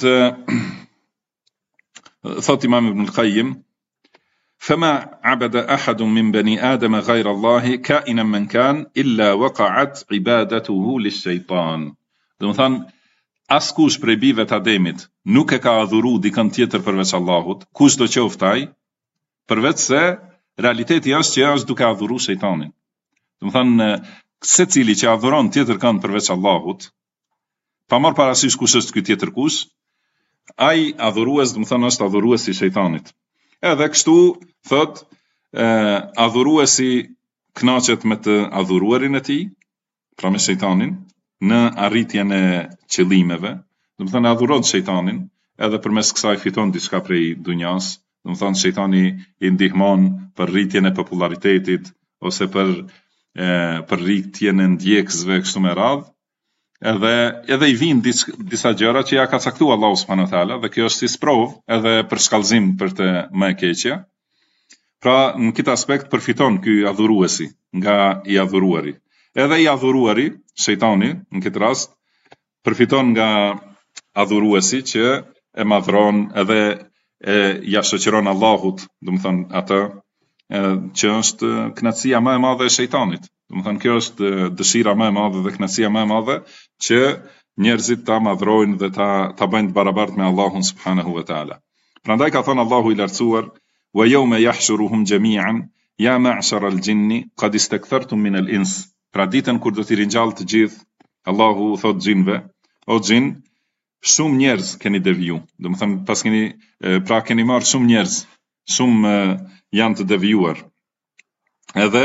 Imam Ibn al-Qayyim, فما عبد أحد من بني آدم غير الله كائنا من كان إلا وقعت عبادته للشيطان. Do të thonë, askush prej bijve të Ademit nuk e ka adhuru dikën tjetër përveç Allahut, kush do qoftë ai, përveç se realiteti është që është duke adhuru shejtanin. Do të thonë, secili që adhuron tjetër kënd përveç Allahut, pa marrë parasysh kush është ky tjetër kush, ai adhurues, do të thonë, është adhuruesi i shejtanit. Edhe kështu thot, adhuruesi kënaqet me të adhuruarin e tij, pra me shejtanin, në arritjen e qëllimeve, do të thonë adhuron shejtanin, edhe përmes kësaj fiton diçka prej dunjas, do të thonë shejtani i ndihmon për rritjen e popularitetit ose për rritjen e ndjekësve kështu me radhë. Edhe i vijnë disa gjëra që ja ka caktuar Allahu subhanahu wa taala, dhe kjo është si sprovë edhe për shkallëzim për të më e keqja. Pra në këtë aspekt përfiton ky adhuruesi nga i adhuruari. Edhe i adhuruari, shejtani, në këtë rast, përfiton nga adhuruesi që e madhron edhe ja shoqëron Allahut, do të thonë atë që është kënaqësia më e madhe e shejtanit. Do të thonë kjo është dëshira më e madhe dhe kënaqësia më e madhe që njerëzit ta madhrojnë dhe ta bëjnë të barabartë me Allahun subhanahu wa taala. Prandaj ka thënë Allahu i lartësuar, wa yawma yahshuruhum jami'an ya ma'shara al-jinni qad istakthartum min al-ins. Pra ditën kur do t'i ringjall të gjithë, Allahu thot xhinve, o xhin, shumë njerëz keni deviju. Do të thonë pra keni marrë shumë njerëz, shumë janë të devijuar. Edhe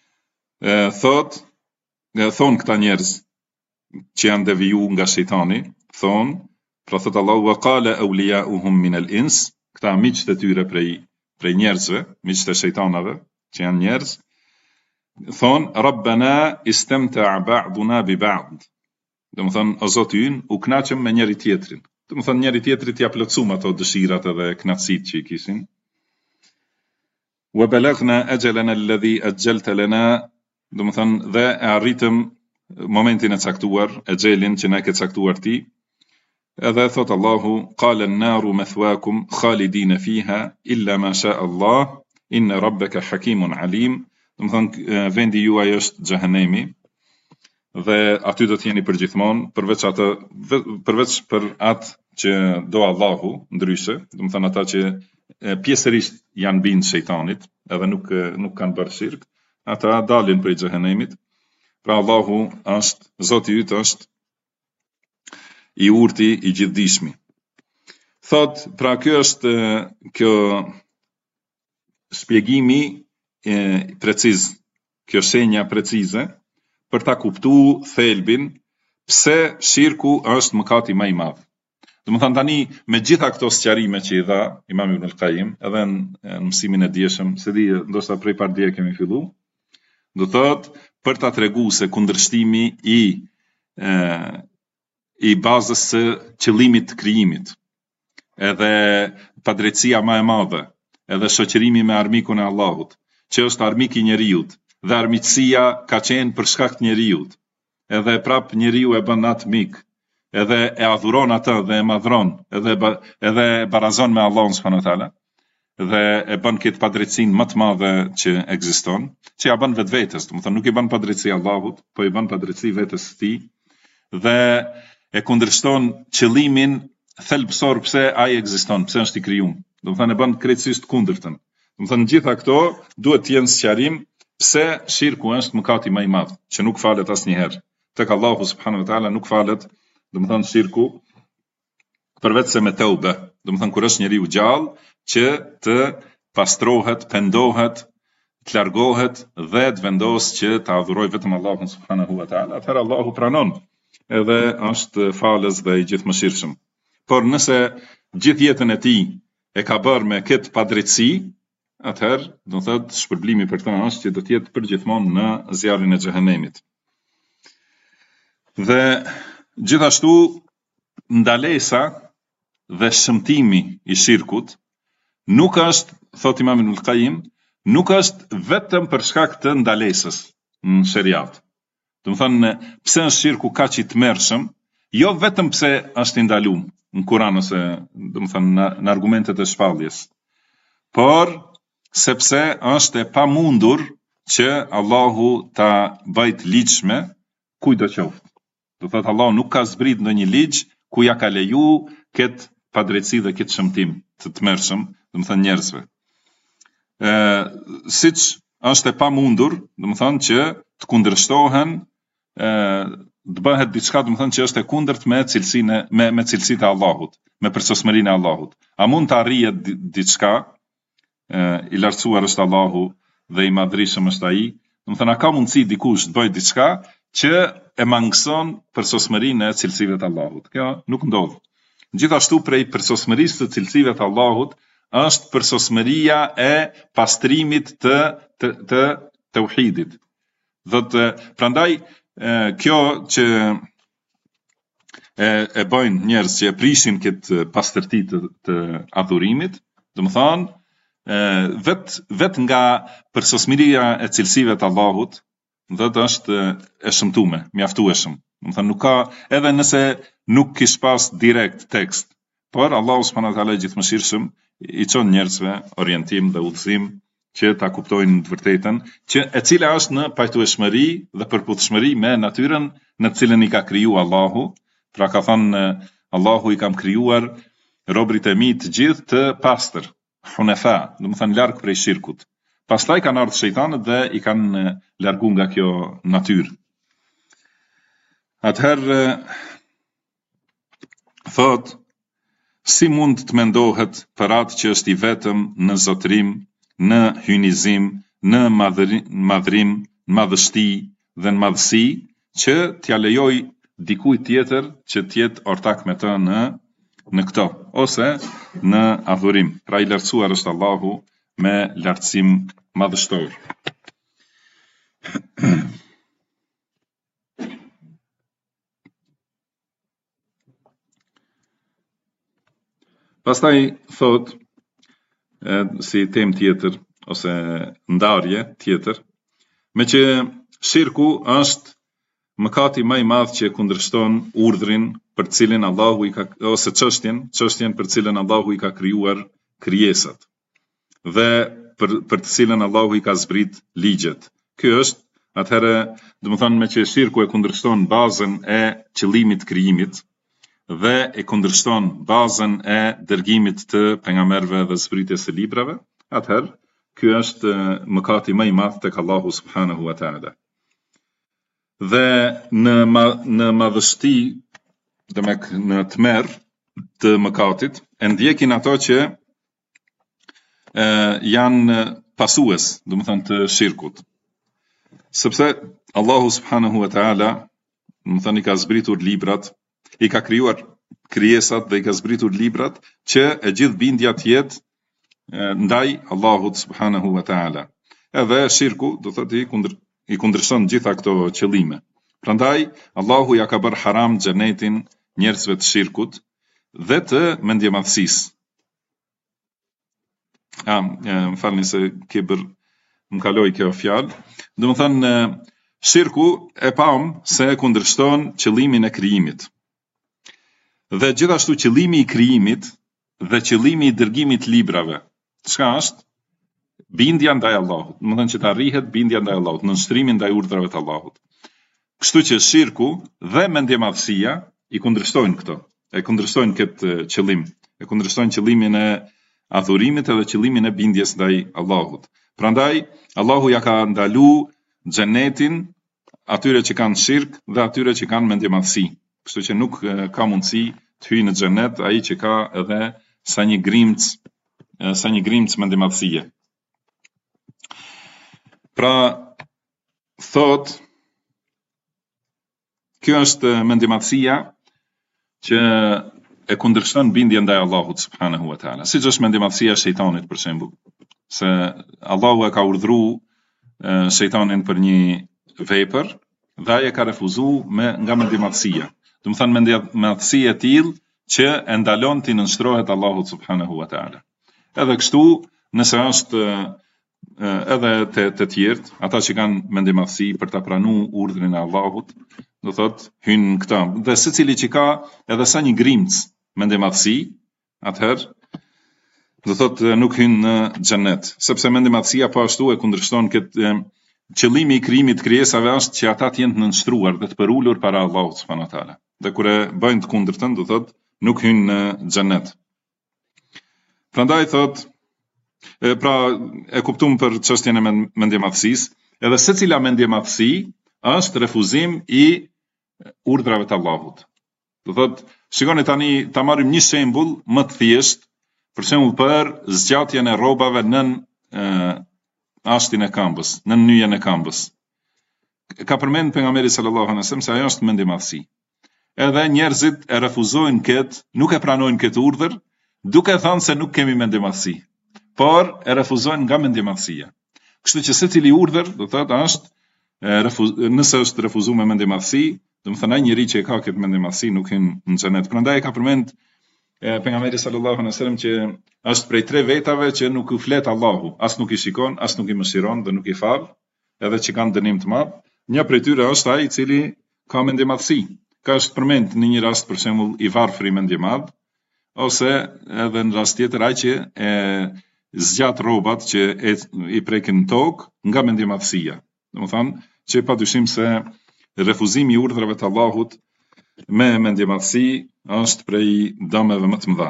thonë këta njerëz që janë deviju nga shejtani, thonë, pra thot Allahu, wa qala awliya'uhum min al-ins, këta miqtë e tyre prej njerëzve, miqtë e shejtanave, që janë njerëz, thonë, Rabbana istamta'a ba'duna bi ba'd. Domethënë, o Zoti ynë, u kënaqëm me njëri tjetrin. Domethënë, njëri tjetrit ja plotësuam ato dëshirat edhe kënaqësitë që i kishin. Wa balagna ajalana alladhi ajjalta lana, domethënë, dhe e arritëm momentin e caktuar, ajelin që na ke caktuar ti. Edhe thot Allahu, qala an-naru mathwaakum khalidina fiha illa ma sha'a Allah, inna rabbaka hakimun alim. Domethënë, vendi juaj është xhehenemi dhe aty do të jeni përgjithmonë, përveç për atë që do Allahu, ndryshe, domethënë ata që pjesërisht janë bind shejtanit, edhe nuk kanë bërë shirk, ata dalin prej xhehenemit. Pra Allahu është, Zoti yt është i urti, i gjithdijshmi. Thot, pra kjo është kjo shpjegimi preciz, kjo shenja precize për ta kuptuar thelbin pse shirku është mëkati më i madh. Domethënë tani me gjitha këto sqarime që i dha Imam Ibn al-Qayyim, edhe në mësimin e dieshëm, se di ndoshta prej pardje kemi filluar, do thot për ta treguar se kundërshtimi i bazës së qëllimit të krijimit, edhe padrejtësia më e madhe, edhe shoqërimi me armikun e Allahut, që është armik i njeriut, dhe armiqësia ka qenë për shkak të njeriut, edhe prap njeriu e bën atë mik, edhe e adhuron atë dhe e madhron, edhe e barazon me Allahun subhanahu wa taala, dhe e bën këtë padrejtësinë më të madhe që ekziston, që ja bën vetvetes, domethënë nuk i bën padrejtësi Allahut, po i bën padrejtësi vetes së tij, dhe e kundërshton qëllimin thelbësor pse ai ekziston, pse është i krijuar. Domethënë e bën krejtësisht kundërtën. Domethënë gjitha këto duhet të jenë sqarim pse shirku është mëkati më i madh, që nuk falet asnjëherë. Tek Allahu subhanahu wa taala nuk falet, domethënë shirku përveç se me teube, domethënë kur është njeriu gjallë që të pastrohet, pendohet, të largohet dhe të vendosë që të adhurojë vetëm Allahun subhanahu wa taala, atëherë Allahu pranon, edhe është falës dhe i gjithëmëshirshëm. Por nëse gjithë jetën e tij e ka bërë me këtë padrejtësi, atëherë, do thotë, shpërblimi për këtë është që do të jetë përgjithmonë në zjarrin e xhehenemit. Dhe gjithashtu ndalesa dhe shëmtimi i shirkut nuk është, thot Imam Ibn al-Qayyim, nuk është vetëm për shkak të ndalesës në sheriat. Domethënë, pse është shirku kaq i tmerrshëm, jo vetëm pse është i ndaluar në Kur'an ose domethënë në argumentet e shpalljes, por sepse është e pamundur që Allahu ta bëjë ligjshme kujdo qoftë. Do thotë Allahu nuk ka zbrit ndonjë ligj ku ja ka leju këtë padrejtësi dhe këtë shëmtim të tmerrshëm, domethënë njerëzve. Siç është e pamundur, domethënë që të kundërshtohen, të bëhet diçka domethënë që është e kundërt me cilësinë me cilësitë e Allahut, me përsosmërinë e Allahut. A mund të arrihet diçka, i lartësuar është Allahu dhe i madhrishëm është ai, domethënë a ka mundësi dikush të bëjë diçka që e mangëson përsosmërinë e cilësive të Allahut. Kjo nuk ndodh. Gjithashtu prej përsosmërisë të cilësive të Allahut është përsosmëria e pastrimit të tauhidit. Prandaj kjo që e bëjnë njerëz që e prishin këtë pastërti të adhurimit, domethënë vet nga përsosmëria e cilësive të Allahut, dhe është e shëmtuar, mjaftueshëm. Domethënë nuk ka, edhe nëse nuk kish pas direkt tekst, por Allahu subhanahu wa taala i gjithëmëshirshëm i çon njerëzve orientim dhe udhëzim që ta kuptojnë të vërtetën, që e cila është në pajtueshmëri dhe përputhshmëri me natyrën në të cilën i ka krijuar Allahu. Pra ka thënë Allahu i kam krijuar robërit e mi të gjithë të pastër, hunafa, domethënë larg prej shirkut. Pastaj kanë ardhur shejtanët dhe i kanë largu nga kjo natyrë. Atëherë thot, si mund të mendohet për atë që është i vetëm në zotërim, në hynizim, në madhrim, në madhështi dhe në madhësi, që t'ja lejoj dikujt tjetër që t'jetë ortak me të në në këto, ose në adhurim. Pra I lartësuar është Allahu me lartësim madhështor. Pastaj thot, si temë tjetër, ose ndarje tjetër, me që shirku është mëkati më I madh që kundërshton urdhrin për cilin Allahu I ka, ose çështjen për cilën Allahu I ka krijuar krijesat dhe për të cilën Allahu I ka zbrit ligjet. Ky është atëherë, domethënë me që shirku e kundërshton bazën e qëllimit të krijimit dhe e kundërshton bazën e dërgimit të pejgamberëve dhe zbritjes së librave, atëherë ky është mëkati më I madh tek Allahu subhanahu wa taala. Dhe në madhështi, në tmerr të mëkatit, e ndjekin ato që janë pasues, domethënë të shirkut. Sepse Allahu subhanahu wa taala, domethënë I ka zbritur librat, I ka krijuar krijesat dhe I ka zbritur librat që e gjithë bindja të jetë ndaj Allahut subhanahu wa taala. Edhe shirku, do thotë I kundërshton gjitha këto qëllime. Prandaj Allahu ja ka bërë haram xhenetin njerëzve të shirkut dhe të mendjemadhësisë. Më falni se më kaloi kjo fjalë. Domethënë shirku e pam se kundërshton qëllimin e krijimit. Dhe gjithashtu qëllimi I krijimit dhe qëllimi I dërgimit librave. Çka është? Bindja ndaj Allahut. Domethënë që të arrihet bindja ndaj Allahut, nënshtrimi ndaj urdhrave të Allahut. Kështu që shirku dhe mendjemadhësia I kundërshtojnë këto. E kundërshtojnë këtë qëllim. E kundërshtojnë qëllimin e adhurimit edhe qëllimin e bindjes ndaj Allahut. Prandaj Allahu ja ka ndalu xhenetin atyre që kanë shirk dhe atyre që kanë mendjemadhësi. Kështu që nuk ka mundësi të hyjë në xhenet ai që ka edhe sa një grimc mendjemadhësie. Pra thot, kjo është mendjemadhësia që e kundërshton bindjen ndaj Allahut subhanahu wa taala. Siç është mendjemadhësia e shejtanit për shembull, se Allahu e ka urdhëruar shejtanin për një vepër dhe ai e ka refuzuar nga mendjemadhësia. Domethënë mendjemadhësia e tillë që e ndalon ti nënshtrohet Allahut subhanahu wa taala. Edhe kështu, nëse është edhe të tjerët, ata që kanë mendjemadhësi për ta pranuar urdhrin e Allahut, do thotë hynë në këta. Dhe secili që ka edhe sa një grimc mendjemadhësi, atëherë do thotë nuk hynë në xhenet, sepse mendjemadhësia po ashtu e kundërshton këtë qëllimi I krijimit të krijesave është që ata të jenë të nënshtruar dhe të përulur para Allahut subhanahu wa taala. Dhe kur e bëjnë të kundërtën, do thotë nuk hynë në xhenet. Prandaj thotë, pra e kuptum për çështjen e mendjemadhësisë, edhe secila mendjemadhësi është refuzim I urdhrave të Allahut. Do thotë, shikoni tani ta marrim një shembull më të thjeshtë, për shembull për zgjatjen e rrobave nën ashtin e këmbës, nën nyjen e këmbës. Ka përmend pejgamberi sallallahu alaihi wasallam se ajo është mendjemadhësi. Edhe njerëzit e refuzojnë këtë, nuk e pranojnë këtë urdhër, duke thënë se nuk kemi mendjemadhësi, por e refuzojnë nga mendjemadhësia. Kështu që secili urdhër, do thotë, është nëse është refuzuar me mendjemadhësi, domethënë ai njeriu që ka këtë mendjemadhësi nuk hyn në xhenet. Prandaj ka përmend pejgamberi sallallahu alaihi wasallam që është prej 3 vetave që nuk u flet Allahu, as nuk I shikon, as nuk I mëshiron dhe nuk I fal, edhe që kanë dënim të madh. Një prej tyre është ai I cili ka mendjemadhësi. Ka është përmend në një rast për shembull I varfër I mendjemadh, ose edhe në rast tjetër ai që e zgjat rrobat që I prekin në tokë nga mendjemadhësia. Domethënë që padyshim se refuzimi I urdhrave të Allahut me mendjemadhësi është prej dëmeve më të mëdha.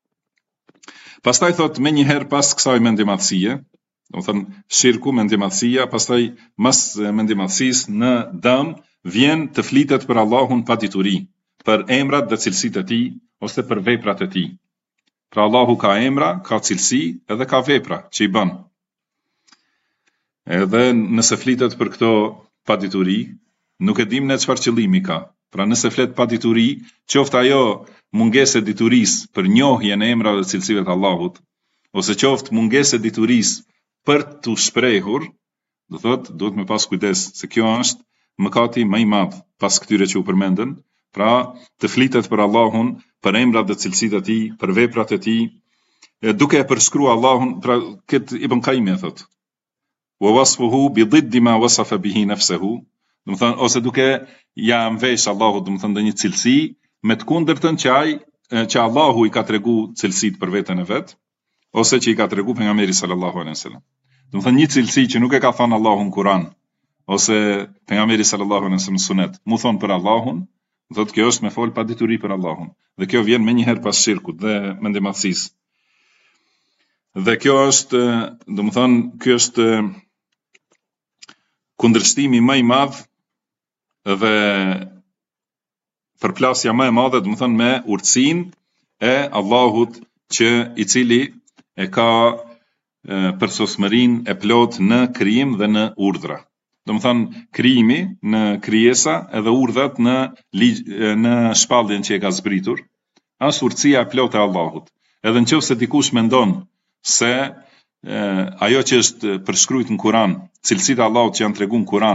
Pastaj thot më një herë pas kësaj mendjemadhësie, domethënë shirku, mendjemadhësia, pastaj mas mendjemadhësisë në dëm vjen të flitet për Allahun pa dituri, për emrat dhe cilësitë e tij ose për veprat e tij. Pra Allahu ka emra, ka cilësi edhe ka vepra që I bën. Edhe nëse flitet për këto pa dituri, nuk e dim ne çfarë qëllimi ka. Pra nëse flet pa dituri, qoftë ajo mungesë e diturisë për njohjen e emrave dhe cilësive të Allahut, ose qoftë mungesë e diturisë për të shprehur, do thotë duhet me pas kujdes se kjo është mëkati më i madh pas këtyre që u përmendën, pra të flitet për Allahun, për emrat dhe cilësitë e tij, për veprat e tij, duke e përshkruar Allahun, pra këtë Ibn Qayyim thotë, wa wasfuhu bi diddi ma wasafa bihi nafsuhu, do të thonë ose duke ja mvesh Allahut, do të thonë ndonjë cilësi me të kundërtën që Allahu i ka tregu cilësitë për veten e vet, ose që i ka tregu pejgamberi sallallahu alaihi wasallam. Do të thonë një cilësi që nuk e ka thënë Allahu në Kur'an, ose pejgamberi sallallahu alaihi wasallam në sunet, mu thon për Allahun, do thotë kjo është me fol pa dituri për Allahun. Dhe kjo vjen më një herë pas shirkut dhe mendemadhësisë. Dhe kjo është, do të thonë, ky është kundërshtimi më i madh dhe përplasja më e madhe, do të thonë me urtësinë e Allahut që i cili e ka përsosmërinë e plot në krijim dhe në urdhra. Do të thonë krijimi në krijesa edhe urdhat në shpalljen që e ka zbritur, është urtësia e plotë e Allahut. Edhe nëse dikush mendon se ajo që është përshkruajtur në Kur'an, cilësitë e Allahut që janë treguar në Kur'an,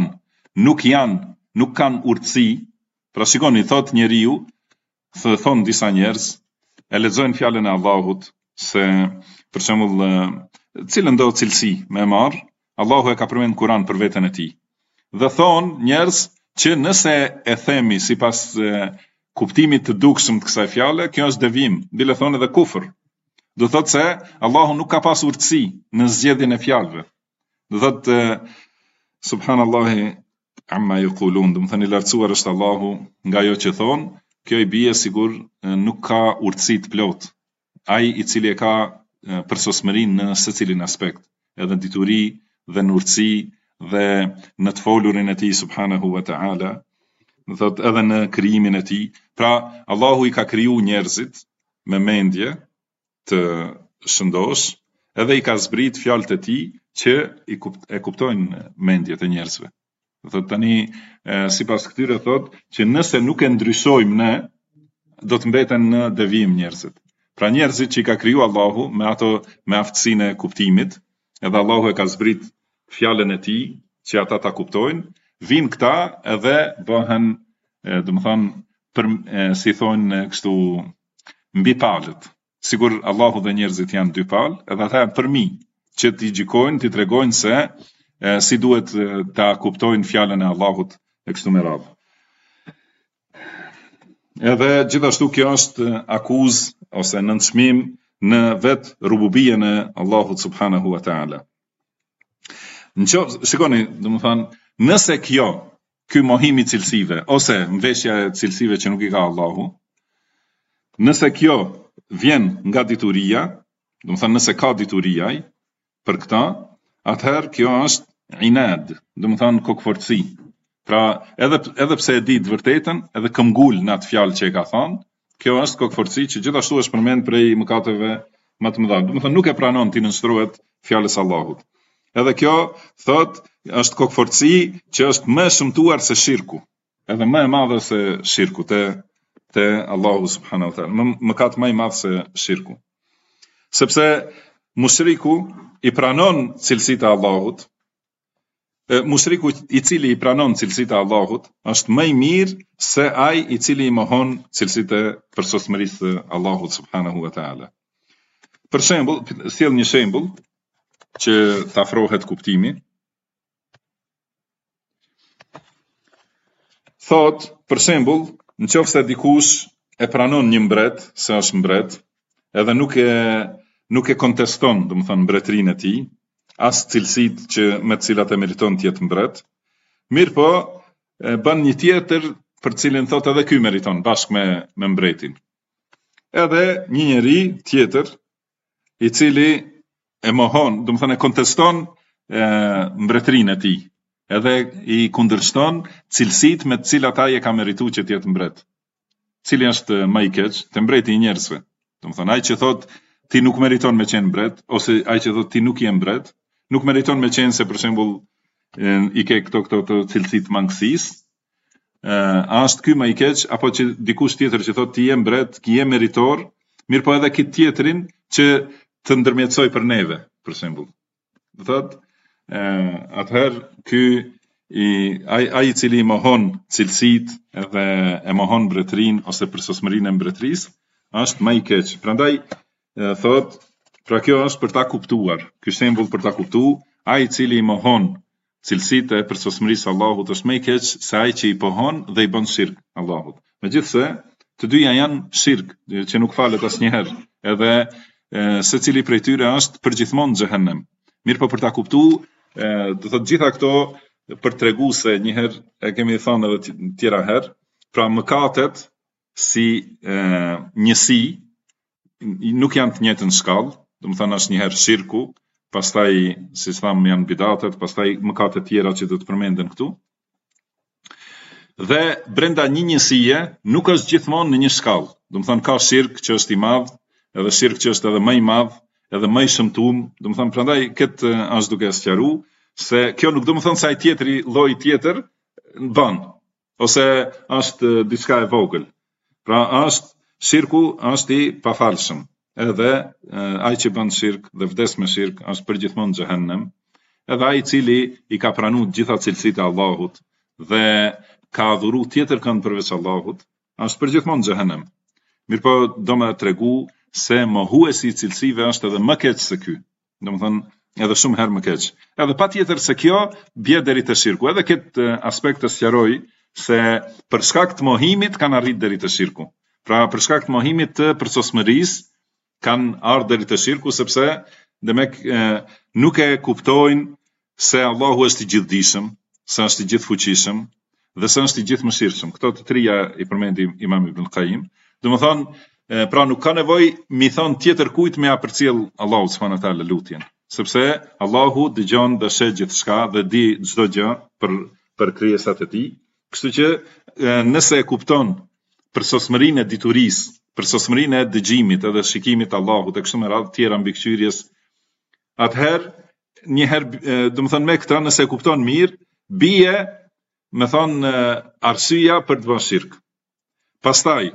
nuk kanë urtësi. Pra shikoni, thot njeriu, thon disa njerëz, e lexojnë fjalën e Allahut se për shembull cilën do cilësi me marr, Allahu e ka përmendur në Kur'an për veten e tij. Dhe thon njerëz që nëse e themi sipas kuptimit të dukshëm të kësaj fjale, kjo është devijim, bile thon edhe kufër. Do thotë se Allahu nuk ka pas urtësi në zgjedhjen e fjalëve. Do thotë subhanallahi amma yaqulun, do të thënë i lartësuar është Allahu nga ajo që thon, kjo i bie sigur nuk ka urtësi të plot. Ai i cili e ka përsosmërinë në secilin aspekt, edhe dituri dhe në urtësi dhe në të folurin e tij subhanahu wa ta'ala, do thotë edhe në krijimin e tij. Pra Allahu i ka kriju njerëzit me mendje të shëndosh, edhe i ka zbrit fjalët e tij që e kuptojnë mendjet e njerëzve. Thot tani sipas këtyre thot që nëse nuk e ndryshojmë ne, do të mbeten në devijim njerëzit. Pra njerëzit që i ka kriju Allahu me aftësinë e kuptimit, edhe Allahu e ka zbrit fjalën e tij që ata ta kuptojnë, vinë këta edhe bëhen, domethënë si thonë kështu mbi palët. Sigur Allahu dhe njerëzit janë dy palë, edhe ata janë përmi që t'i gjykojnë, t'i tregojnë se si duhet ta kuptojnë fjalën e Allahut e kështu me radhë. Edhe gjithashtu kjo është akuzë ose nënçmim në vetë rububien e Allahut subhanahu wa ta'ala. Shikoni, domethënë, nëse ky mohim i cilësive ose mveshja e cilësive që nuk i ka Allahu, nëse kjo vjen nga dituria, domethënë nëse ka dituria për këtë, atëherë kjo është inad, domethënë kokforci. Pra edhe pse e di të vërtetën, edhe këmbgul në atë fjalë që e ka thënë, kjo është kokforci që gjithashtu është përmend prej mëkateve më të mëdha. Domethënë nuk e pranon ti nënshtrohet fjalës Allahut. Edhe kjo thot është kokforci që është më shëmtuar se shirku, edhe më e madhe se shirku te Allahu subhanahu wa ta'ala, mëkat më i madh se shirku. Sepse mushriku i pranon cilësitë e Allahut, mushriku i cili i pranon cilësitë e Allahut është më i mirë se ai i cili i mohon cilësitë e përsosmërisë së Allahut subhanahu wa ta'ala. Për shembull, sjell një shembull që të afrohet kuptimi. Thot, për shembull, nëse dikush e pranon një mbret se është mbret, edhe nuk e konteston, domethënë mbretërinë e tij, as cilësitë që me të cilat e meriton të jetë mbret, mirë po bën një tjetër për cilin thot edhe ky meriton bashkë me mbretin. Edhe një njeri tjetër i cili e mohon, domethënë e konteston mbretërinë e tij, edhe i kundërshton cilësitë me të cilat ai e ka merituar që të jetë mbret. Cili është më i keq? Te mbreti i njerëzve. Domethënë ai që thot ti nuk meriton me qenë mbret, ose ai që thot ti nuk je mbret, nuk meriton me qenë se për shembull i ke këto cilësi të mangësisë, është ky më i keq, apo që dikush tjetër që thotë ti je mbret, ti je meritor, mirë po edhe këtë tjetrin që të ndërmjetësoj për neve, për shembull. Do thotë, atëherë ky ai i cili mohon cilësitë edhe e mohon mbretërinë ose përsosmërinë e mbretërisë, është më i keq. Prandaj thotë, pra kjo është për ta kuptuar. Ky shembull për ta kuptuar, ai i cili i mohon cilësitë e përsosmërisë Allahut është më i keq se ai që i pohon dhe i bën shirk Allahut. Megjithse, të dyja janë shirk, që nuk falet asnjëherë, edhe secili prej tyre është përgjithmonë në xhehenem. Mirë po për ta kuptuar, do thotë gjitha këto për tregu se njëherë e kemi thënë edhe tjera herë, pra mëkatet si njësi nuk janë të njëjtën shkallë, do të thënë është njëherë shirku, pastaj si thamë janë bidatet, pastaj mëkatet tjera që do të përmenden këtu. Dhe brenda një njësie nuk është gjithmonë në një shkallë. Do të thënë ka shirk që është i madh, edhe shirk që është edhe më i madh, edhe më i shëmtuar. Do të thënë prandaj këtë është duke sqaruar se kjo nuk do të thënë se ai tjetri lloj tjetër bën ose është diçka e vogël. Pra është shirku është i pafalshëm. Edhe ai që bën shirk dhe vdes me shirk është përgjithmonë në xhehenem. Edhe ai i cili i ka pranuar gjitha cilësitë e Allahut dhe ka adhuru tjetër kënd përveç Allahut, është përgjithmonë në xhehenem. Mirpo do më tregu se mohuesi i cilësive është edhe më keq se ky. Domethënë edhe shumë herë më keq. Edhe patjetër se kjo bie deri te shirku. Edhe këtë aspekt të sqaroj se për shkak të mohimit kanë arrit deri te shirku. Pra për shkak të mohimit të përsosmërisë kanë ardhur deri te shirku sepse demek nuk e kuptojnë se Allahu është i gjithdijshëm, se është i gjithfuqishëm dhe se është i gjithmëshirshëm. Këto të trija i përmendi Imam Ibn Qayyim. Domethënë, pra nuk ka nevojë mi thon tjetër kujt me përcjell Allahu subhanahu wa taala lutjen, sepse Allahu dëgjon dhe sheh gjithçka dhe di çdo gjë për krijesat e tij. Kështu që nëse e kupton përsosmërinë e diturisë, përsosmërinë e dëgjimit edhe shikimit të Allahut e kështu me radhë tjera mbikëqyrjes, atëherë njëherë, domethënë me këtë nëse e kupton mirë, bie me thonë arsyeja për të bërë shirk. Pastaj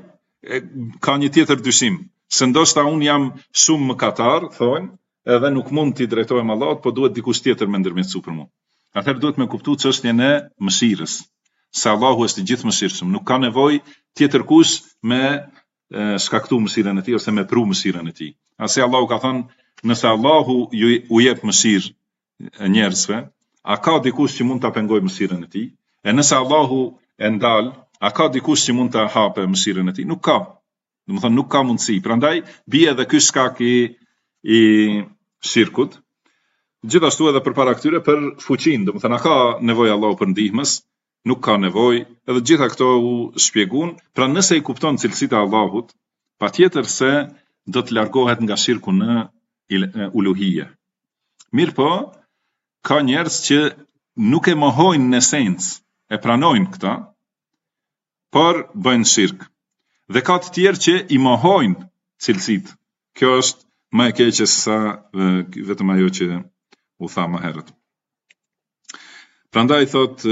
ka një tjetër dyshim, se ndoshta unë jam shumë mëkatar, thonë, edhe nuk mund t'i drejtohem Allahut, po duhet dikush tjetër me ndërmjetësu për mua. Atëherë duhet me kuptu çështjen e mëshirës, se Allahu është i gjithmëshirshëm, nuk ka nevojë tjetër kush me shkaktu mëshirën e tij ose me pru mëshirën e tij. Asi Allahu ka thënë, nëse Allahu u jep mëshirë njerëzve, a ka dikush që mund ta pengojë mëshirën e tij? E nëse Allahu e ndal, a ka dikush që mund ta hapë mëshirën e tij? Nuk ka. Domethënë nuk ka mundësi. Prandaj bie edhe ky shkak i shirkut. Gjithashtu edhe përpara këtyre për fuqinë, domethënë a ka nevojë Allahu për ndihmës? Nuk ka nevojë. Edhe gjitha këto u shpjeguan. Pra nëse i kupton cilësitë e Allahut, patjetër se do të largohet nga shirku në uluhije. Mirë po, ka njerëz që nuk e mohojnë në esencë, e pranojnë këta, por bëjnë shirk. Dhe ka të tjerë që i mohojnë cilësitë. Kjo është më e keqe se sa vetëm ajo që u tha më herët. Prandaj thot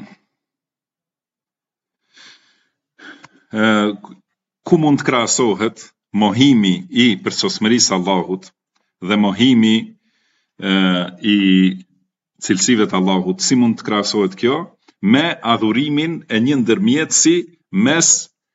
ku mund të krahasohet mohimi i përsosmërisë Allahut dhe mohimi i cilësive të Allahut, si mund të krahasohet kjo me adhurimin e një ndërmjetësi mes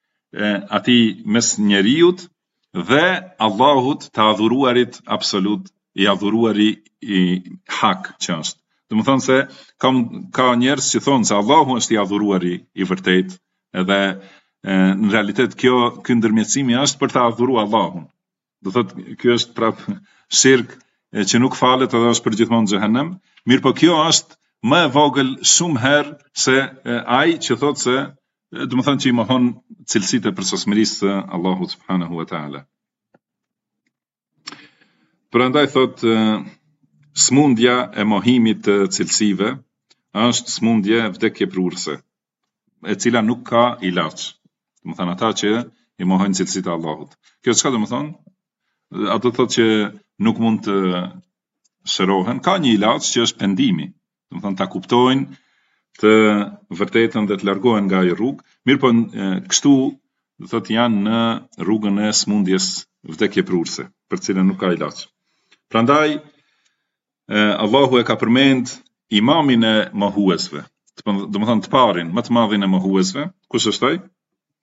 njeriut dhe Allahut të adhuruarit absolut, i adhuruari i hak që është. Domethënë se ka njerëz që thonë se Allahu është i adhuruari i vërtet, edhe në realitet ky ndërmjetësimi është për të adhuruar Allahun. Do thotë ky është prap shirk që nuk falet edhe është përgjithmonë në xhehenem, mirë po kjo është më e vogël shumë herë se ai që thotë se domethënë që i mohon cilësitë e përsosmërisë së Allahut subhanahu wa taala. Prandaj thotë smundja e mohimit të cilësive është smundje vdekje prurëse, e cila nuk ka ilaç. Domethënë ata që i mohojnë cilësitë e Allahut. Kjo çka do të thonë? Ato thotë që nuk mund të shërohen. Ka një ilaç që është pendimi. Domethënë ta kuptojnë të vërtetën dhe të largohen nga ai rrugë, mirë po kështu do thotë janë në rrugën e smundjes vdekjeprurse, për cilën nuk ka ilaç. Prandaj Allahu e ka përmend imamin e mohuesve, domethënë të parin, më të madhin e mohuesve, kush është ai?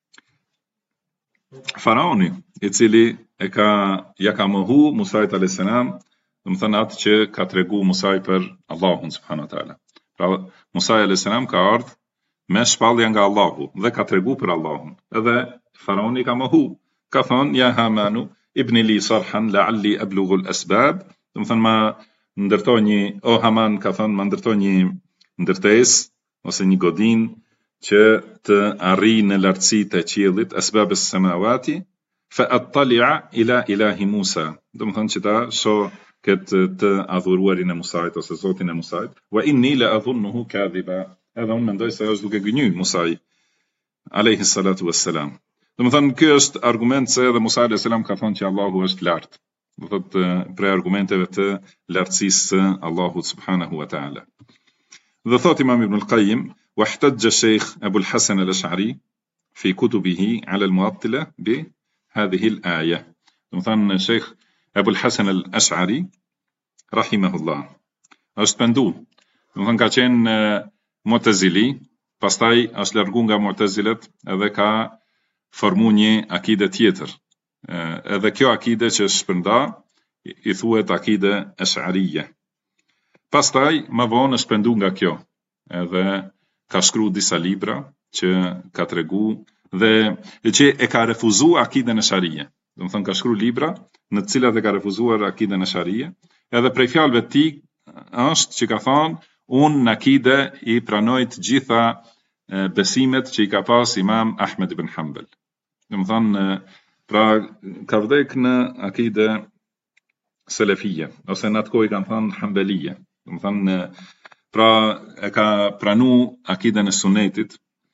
Faraoni, i cili ja ka mohu Musait alayhis salam, domethënë atë që ka tregu Musai për Allahun subhanahu wa taala. Pra Musai alayhis salam ka ardhur me shpallje nga Allahu dhe ka tregu për Allahun. Edhe Faraoni ka mohu, ka thonë ja Hamanu ibni li sarhan la'alli ablughu al-asbab, domethënë ma ndërtoj një, o Haman ka thonë ma ndërtoj një ndërtesë ose një godinë që të arrijë në lartësitë e qiellit, asbab as-samawati, fa attali'a ila ilahi Musa. Domethënë që ta shoh këtë të adhuruarin e Musait ose Zotin e Musait, wa inni la adhunnuhu kadhiba. Edhe unë mendoj se është duke gënjur Musai alayhi salatu wassalam. Domethënë ky është argument se edhe Musa alayhis salam ka thonë që Allahu është lart. Do thotë prej argumenteve të lartësisë së Allahut subhanahu wa taala. Dhe thot Imam Ibn al-Qayyim, واحتج الشيخ أبو الحسن الأشعري في كتبه على المعطلة بهذه الآية. مثلا الشيخ أبو الحسن الأشعري رحمه الله është pendu, domethënë ka qenë Mu'tazili, pastaj është largu nga Mu'tazilet edhe ka formu një akide tjetër. Edhe kjo akide që shpërnda i thuhet akide Ash'ariyya. Pastaj më vonë është pendu nga kjo, edhe ka shkruar disa libra që ka tregu dhe që e ka refuzuar akiden Ash'ariyye. Domethënë ka shkruar libra në të cilat e ka refuzuar akiden Ash'ariyye, edhe prej fjalëve të tij është që ka thonë unë në akide i pranoj të gjitha besimet që i ka pas Imam Ahmed ibn Hanbal. Domethënë pra ka vdek në akide selefije ose në atë kohë i kanë thënë Hanbalije. Domethënë pra e ka pranu akiden e sunetit,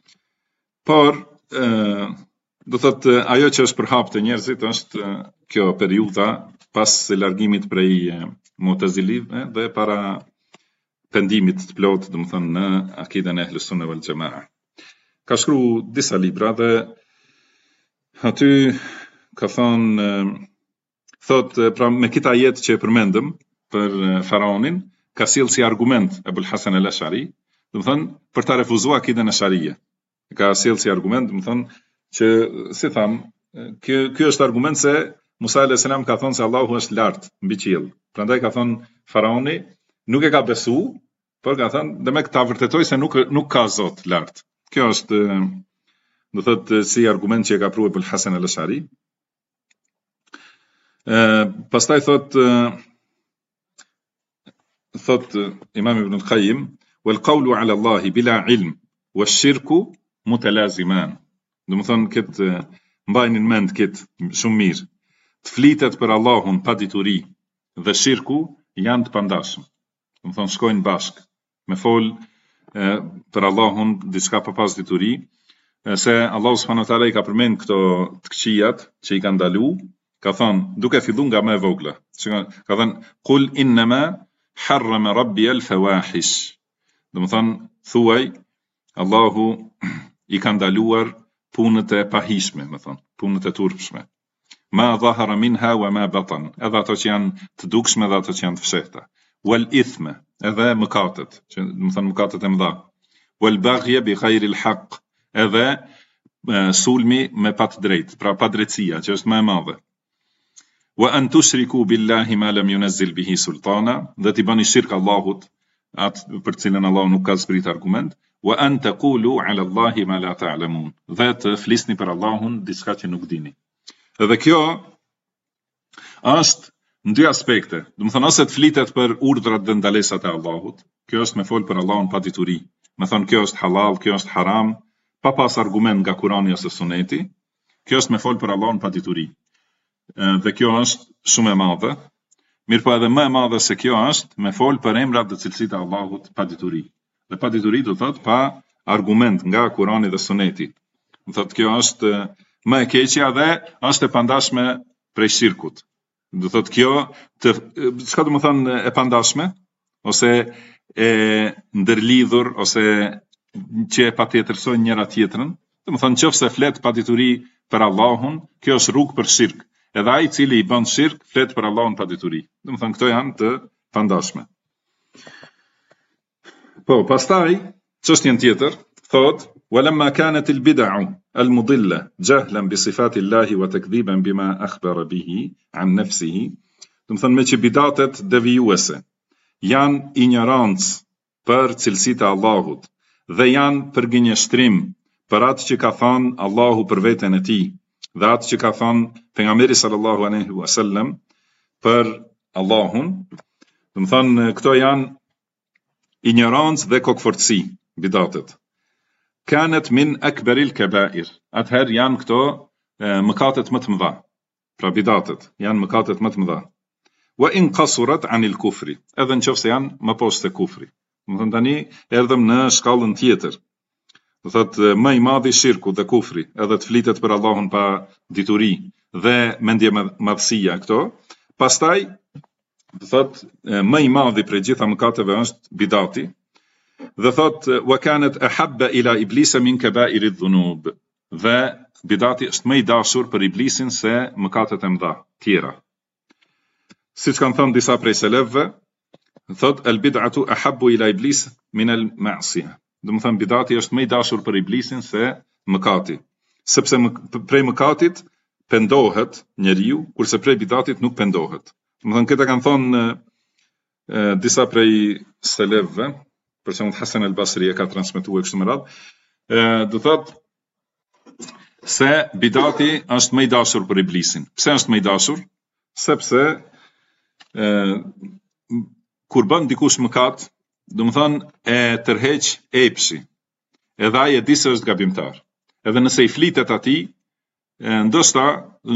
por do thotë ajo që është përhap të njerëzit është kjo periudha pas largimit prej Mu'tazilive dhe para pendimit të plot, domethënë në akiden e Ahlus Sunne wal Jamaa. Ka shkruar disa libra dhe aty ka thonë thotë pra me këtë ajet që e përmendëm për faraonin ka sjell si argument Abul Hasan al-Ash'ari, domethënë për ta refuzuar akiden Ash'ariyye. Ka sjell si argument, domethënë që si tham, ky është argument se Musa alayhis salam ka thonë se Allahu është lart mbi qiell. Prandaj ka thonë faraoni nuk e ka besu, por ka thënë demek ta vërtetoj se nuk ka Zot lart. Kjo është do thotë si argument që e ka pru Abul Hasan al-Ash'ari. Pastaj thot Imam Ibn al-Qayyim wal qawlu ala Allah bila ilm wash-shirku mutalaziman. Domethënë këtë mbajnë në mend këtë shumë mirë. Të flitet për Allahun pa dituri dhe shirku janë të pandashëm. Domethënë shkojnë bashkë. Me fol për Allahun diçka pa pas dituri, se Allahu subhanahu wa taala i ka përmend këto të këqijat që i kanë ndalu, ka thënë duke filluar nga më e vogla. Ka thënë qul innama harrama rabbi al-fawahish. Domethënë thuaj Allahu i ka ndaluar punët e pahishme, më thënë, punët e turpshme. Ma dhahara minha wa ma batan, edhe ato që janë të dukshme dhe ato që janë të fshehta. Wal ithme, edhe mëkatet, që domethënë mëkatet e mëdha. Wal baghya bi ghayri al-haq, edhe sulmi me pa të drejtë, pra pa drejtësia, që është më e madhe. Wa an tushriku billahi ma lam yunzil bihi sultana, dhe t'i bani shirk Allahut, atë për cilën Allahu nuk ka zbrit argument. Wa an taqulu ala Allahi ma la ta'lamun, dhe të flisni për Allahun diçka që nuk dini. Edhe kjo është në dy aspekte. Domethënë ose të flitet për urdhrat dhe ndalesat e Allahut, kjo është me fol për Allahun pa dituri. Me thonë kjo është halal, kjo është haram, pa pas argument nga Kurani ose Suneti. Kjo është me fol për Allahun pa dituri. Dhe kjo është shumë e madhe. Mirë po edhe më e madhe se kjo është me fol për emrat dhe cilësitë e Allahut pa dituri. Dhe pa dituri do thotë pa argument nga Kurani dhe Suneti. Do thotë kjo është më e keqja dhe është e pandashme prej shirkut. Do thotë kjo çka do të thonë e pandashme ose e ndërlidhur ose që e patjetërsojnë njëra tjetrën. Domethënë nëse flet pa dituri për Allahun, kjo është rrugë për shirk. Edhe ai I cili I bën shirk flet për Allahun pa dituri. Domethënë këto janë të pandashme. Po, pastaj çështjen tjetër thot ولما كانت البدع المضلة جهلا بصفات الله وتكذيبا بما أخبر به عن نفسه. Domethënë me që bidatet devijuese janë ignorancë për cilësitë e Allahut dhe janë përgënjeshtrim për atë që ka thënë Allahu për veten e tij dhe atë që ka thënë pejgamberi sallallahu alaihi wasallam për Allahun. Domethënë këto janë ignorancë dhe kokfortësi, bidatet. Kanët min akbaril kabair. Atëherë janë këto mëkatet më të mëdha. Pra bidatet janë mëkatet më të mëdha. Wa in qasurat anil kufri. Edhe nëse janë më poshtë se kufri. Domethënë tani erdhëm në shkallën tjetër. Do thotë më I madhi shirku dhe kufri, edhe të flitet për Allahun pa dituri dhe mendje madhësia këto. Pastaj do thotë më I madhi prej gjitha mëkateve është bidati. Dhe thot wa kanat ahabba ila iblisa min kaba'ir adh-dhunub. Dhe bidati është më I dashur për iblisin se mëkatet e mëdha tjera. Siç kanë thënë disa prej selefëve, thot al bid'atu ahabbu ila iblis min al ma'siyah. Domethënë bidati është më I dashur për iblisin se mëkati, sepse prej mëkatit pendohet njeriu, kurse prej bidatit nuk pendohet. Domethënë këta kanë thënë disa prej selefëve, për shembull Hasan al-Basri e ka transmetuar kështu me radhë, do thotë se bidati është më I dashur për iblisin. Pse është më I dashur? Sepse kur bën dikush mëkat, domethënë e tërheq epshi. Edhe ai e di se është gabimtar. Edhe nëse I flitet atij, ndoshta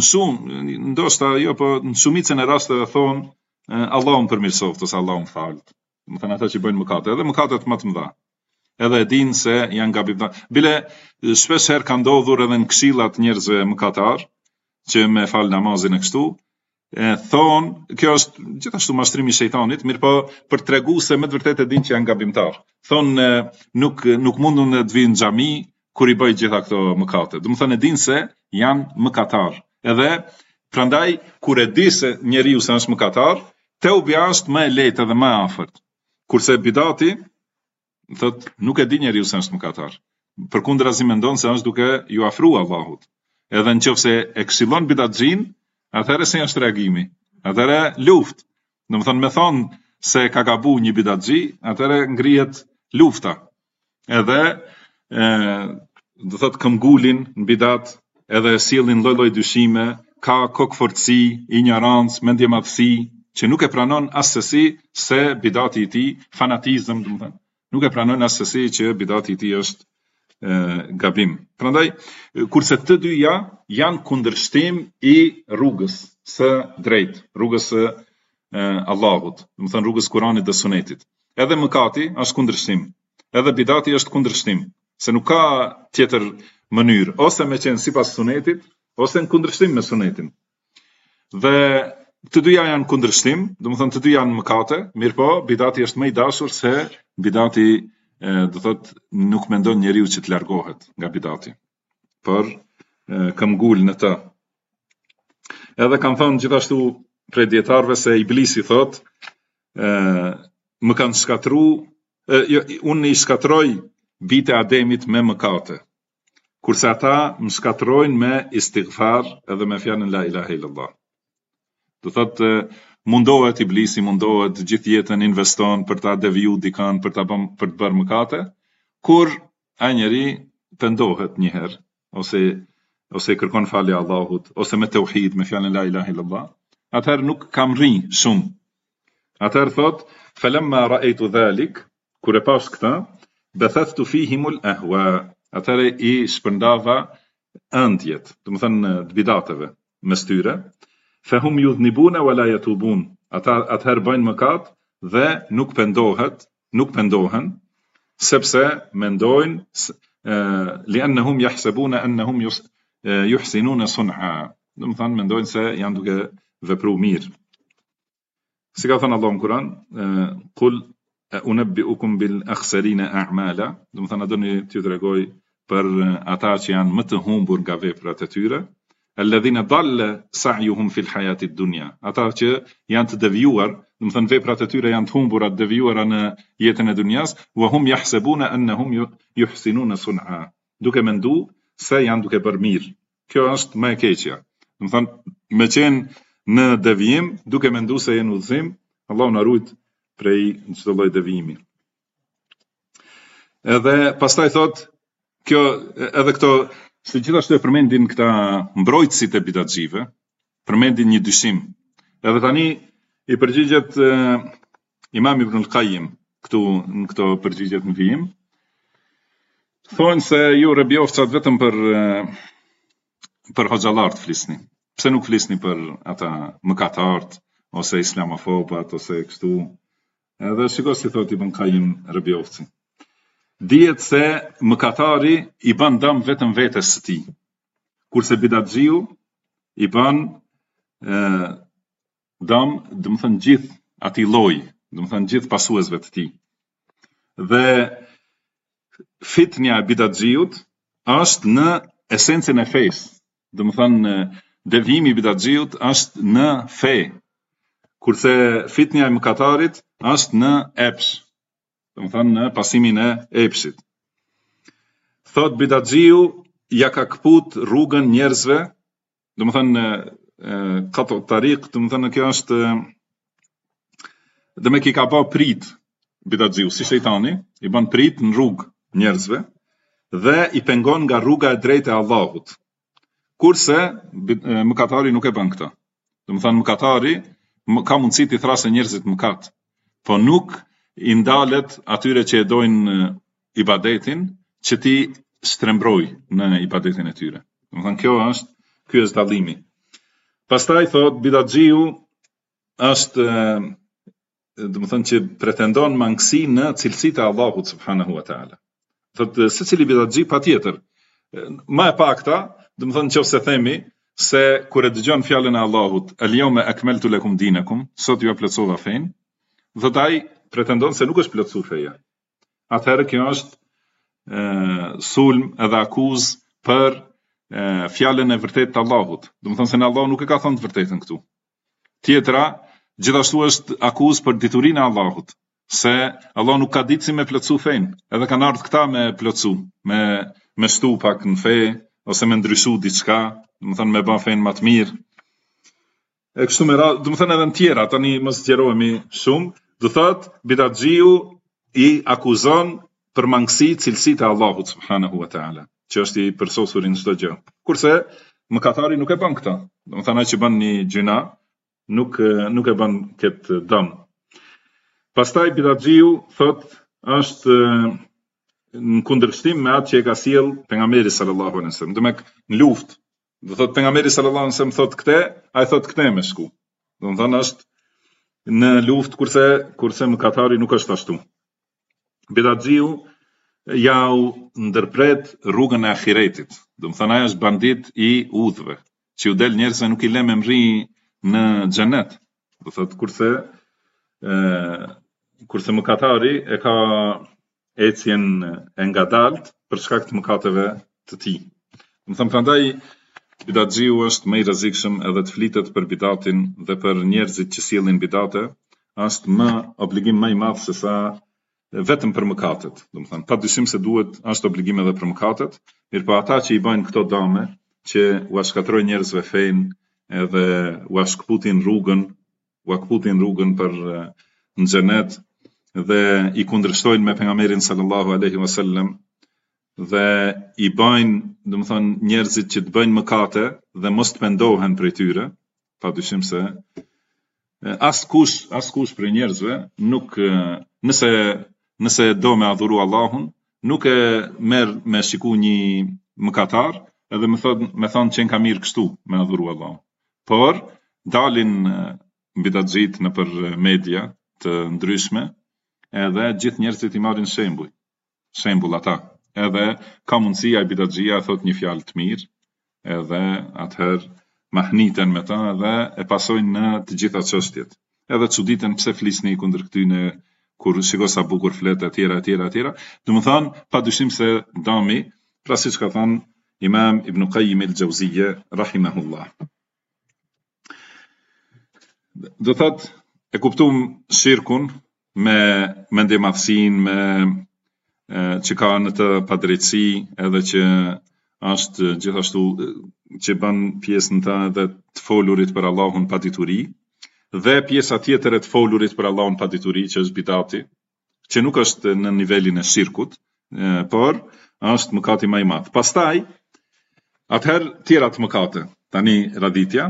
jo, po në shumicën e rasteve thonë Allahu më përmirësoft ose Allahu më fal. Domethënë ata që bëjnë mëkate, edhe mëkatet më të mëdha. Edhe e dinë se janë gabimtar. Bile shpesh herë ka ndodhur edhe në këshillat njerëzve mëkatar që me fal namazin e kështu, thonë, kjo është gjithashtu mashtrimi I shejtanit, mirë po për treguar se me të vërtetë e dinë që janë gabimtar. Thonë nuk mundun të vinë në xhami kur I bëjnë gjitha këto mëkate. Domethënë e dinë se janë mëkatar. Edhe prandaj kur e di se njeriu se është mëkatar, teubja është më e lehtë dhe më afërt. Kurse bidati, thot, nuk e di njeriu se është mëkatar. Përkundrazi mendon se është duke ju afruar Allahut. Edhe nëse e këshillon bidatxhin, atëherë se është reagimi. Atëherë luftë. Domethënë me thonë se ka gabu një bidatxhi, atëherë ngrihet lufta. Edhe do thot këmbgulin në bidat, edhe sillin lloj-lloj dyshime, ka kokfortësi, ignorancë, mendje madhësi, që nuk e pranon asesi se bidati I tij, fanatizëm, domethënë, nuk e pranon asesi që bidati I tij është gabim. Prandaj, kurse të dyja janë kundërshtim I rrugës së drejtë, rrugës së Allahut, domethënë rrugës Kuranit dhe Sunetit. Edhe mëkati është kundërshtim, edhe bidati është kundërshtim, se nuk ka tjetër mënyrë, ose me qenë sipas Sunetit, ose në kundërshtim me Sunetin. Dhe të dyja janë kundërshtim, domethënë të dyja janë mëkate, mirë po, bidati është më I dashur se bidati, do thot, nuk mendon njeriu që të largohet nga bidati, por këmbgul në të. Edhe kanë thënë gjithashtu prej dietarëve se iblisi thot, më kanë shkatruar, unë I shkatroj bite Ademit me mëkate, kurse ata më shkatrojnë me istighfar edhe me fjalën la ilaha illallah. Do thot, mundohet iblisi, mundohet gjithë jetën investon për ta deviju dikën, për të bërë mëkate, kur ai njeri pendohet një herë, ose kërkon falje Allahut, ose me tauhid, me fjalën la ilaha illallah, atëherë nuk kam rri shumë. Atëherë thot, falamma ra'aytu dhalik, kur e pash këtë, bathathtu fihimul ahwa. Atëherë I shpërndava ëndjet, domethënë të bidateve mes tyre. Fahum yudhnibuna wala yatubun. Atëherë bëjnë mëkat dhe nuk pendohen, sepse mendojnë li'annahum yahsabuna annahum yuhsinuna sun'a. Domethënë mendojnë se janë duke vepruar mirë. Si ka thënë Allahu në Kur'an, qul unabbi'ukum bil akhsarina a'mala, do të thënë doni t'ju tregoj për ata që janë më të humbur nga veprat e tyre, alladhina dalla sa'yuhum fil hayati dunya, ata që janë të devijuar, do të thënë veprat e tyre janë të humbura, të devijuara në jetën e dunjas, wa hum yahsabuna annahum yuhsinuna sun'a, duke mendu se janë duke bërë mirë. Kjo është më e keqja. Do të thënë me qenë në devijim, duke mendu se janë udhëzim, Allahu na ruaj prej çdo lloj devijimi. Edhe pastaj thot, kjo edhe këto, se gjithashtu e përmendin këta mbrojtësit e bidatxive, përmendin një dyshim. Edhe tani i përgjigjet Imam Ibn al-Qayyim këtu në këto përgjigjet në vijim. Thonë se ju rebjofçat vetëm për hoxhallar flisni. Pse nuk flisni për ata mëkatarët ose islamofobat ose kështu? Edhe shiko si thot Ibn Qayyim rebjofci. Dihet se mëkatari i bën dëm vetëm vetes së tij, kurse bidatxiu i bën dëm, do të thënë gjithë atij lloji, do të thënë gjithë pasuesve të tij. Dhe fitnia e bidatxiut është në esencën e fesë, do të thënë devijimi i bidatxiut është në fe, kurse fitnia e mëkatarit është në epsh, do të thënë në pasimin e epshit. Thot bidatxiu ja ka kput rrugën njerëzve, do të thënë qat tariq, do të thënë kjo është dhe me ki ka bë prit bidatxiu si shejtani, i bën prit në rrugë njerëzve dhe i pengon nga rruga e drejtë e Allahut. Kurse mëkatari nuk e bën këtë. Do të thënë mëkatari ka mundësi të thrasë njerëzit mëkat, po nuk i ndalet atyre që e dojnë ibadetin që ti shtrembroj në ibadetin e tyre. Do të thënë ky është dallimi. Pastaj thot bidatxiu është do të thënë që pretendon mangësi në cilësitë e Allahut subhanahu wa taala. Thot secili bidatxhi patjetër më e pakta, do të thënë nëse themi se kur e dëgjon fjalën e Allahut, al-yawma akmaltu lakum dinakum, sot ju plotësova fen, thot ai pretendon se nuk është plotësuar feja. Atëherë kjo është sulm edhe akuzë për fjalën e vërtetë të Allahut. Do të thënë se Allahu nuk e ka thënë të vërtetën këtu. Tjetra, gjithashtu është akuzë për diturinë e Allahut, se Allahu nuk ka ditë si me plotësu fen, edhe kanë ardhur këta me plotësu, me shtu pak në fe ose me ndryshu diçka, do të thënë me bën fen më të mirë. E kështu me radhë, do të thënë edhe në tjera, tani mos zgjerohemi shumë. Do thot bidatxiu i akuzon për mangësi cilësitë e Allahut subhanahu wa taala, që është i përsosur në çdo gjë. Kurse mëkatari nuk e bën këtë. Do të thënë ai që bën një gjuna nuk e bën këtë dëm. Pastaj bidatxiu thot është në kundërshtim me atë që e ka sjell pejgamberi sallallahu alaihi wasallam. Domek në luftë, do thot pejgamberi sallallahu alaihi wasallam thot këtë, ai thot këtë me shku. Do të thënë është në luftë kurse mëkatari nuk është ashtu. Bidatxiu ja u ndërpret rrugën e ahiretit. Do të thënë ai është bandit i udhëve, që u del njerëzve nuk i lë me mri në xhenet. Do thotë kurse mëkatari e ka ecjen e ngadalt për shkak të mëkateve të tij. Do të thënë prandaj bidatxiu është më i rrezikshëm edhe të flitet për bidatin dhe për njerëzit që sjellin bidate, është më obligim më i madh se sa vetëm për mëkatet. Do të thënë padyshim se duhet është obligim edhe për mëkatet, mirëpo ata që i bëjnë këto dëme, që u shkatrojnë njerëzve fen, edhe u shkputin rrugën për në xhenet dhe i kundërshtojnë me pejgamberin sallallahu alaihi wasallam, dhe i bëjnë, do të thonë, njerëzit që të bëjnë mëkate dhe mos të pendohen prej tyre, padyshim se askush prej njerëzve nuk nëse do me adhuru Allahun, nuk e merr me shiku një mëkatar edhe me thonë që ka mirë kështu me adhuru Allahun. Por dalin bidatxhit në për media të ndryshme, edhe gjithë njerëzit i marrin shembull ata. Edhe ka mundësi ai bidatxhia thot një fjalë të mirë, edhe atëherë mahniten me ta dhe e pasojnë në të gjitha çështjet. Edhe çuditen pse flisni kundër këtyne kur shiko sa bukur flet etj. Domethënë, padyshim se dami, pra siç ka thënë Imam Ibn Qayyim al-Jawziyja rahimahullah. Do thot e kuptum shirkun me mendjemadhsin, me që ka në të padrejtësi, edhe që është gjithashtu që bën pjesën edhe të folurit për Allahun pa dituri, dhe pjesa tjetër e të folurit për Allahun pa dituri, që është bidati, që nuk është në nivelin e shirkut, por është mëkati më i madh. Pastaj, atëherë tjera të mëkate, tani raditja.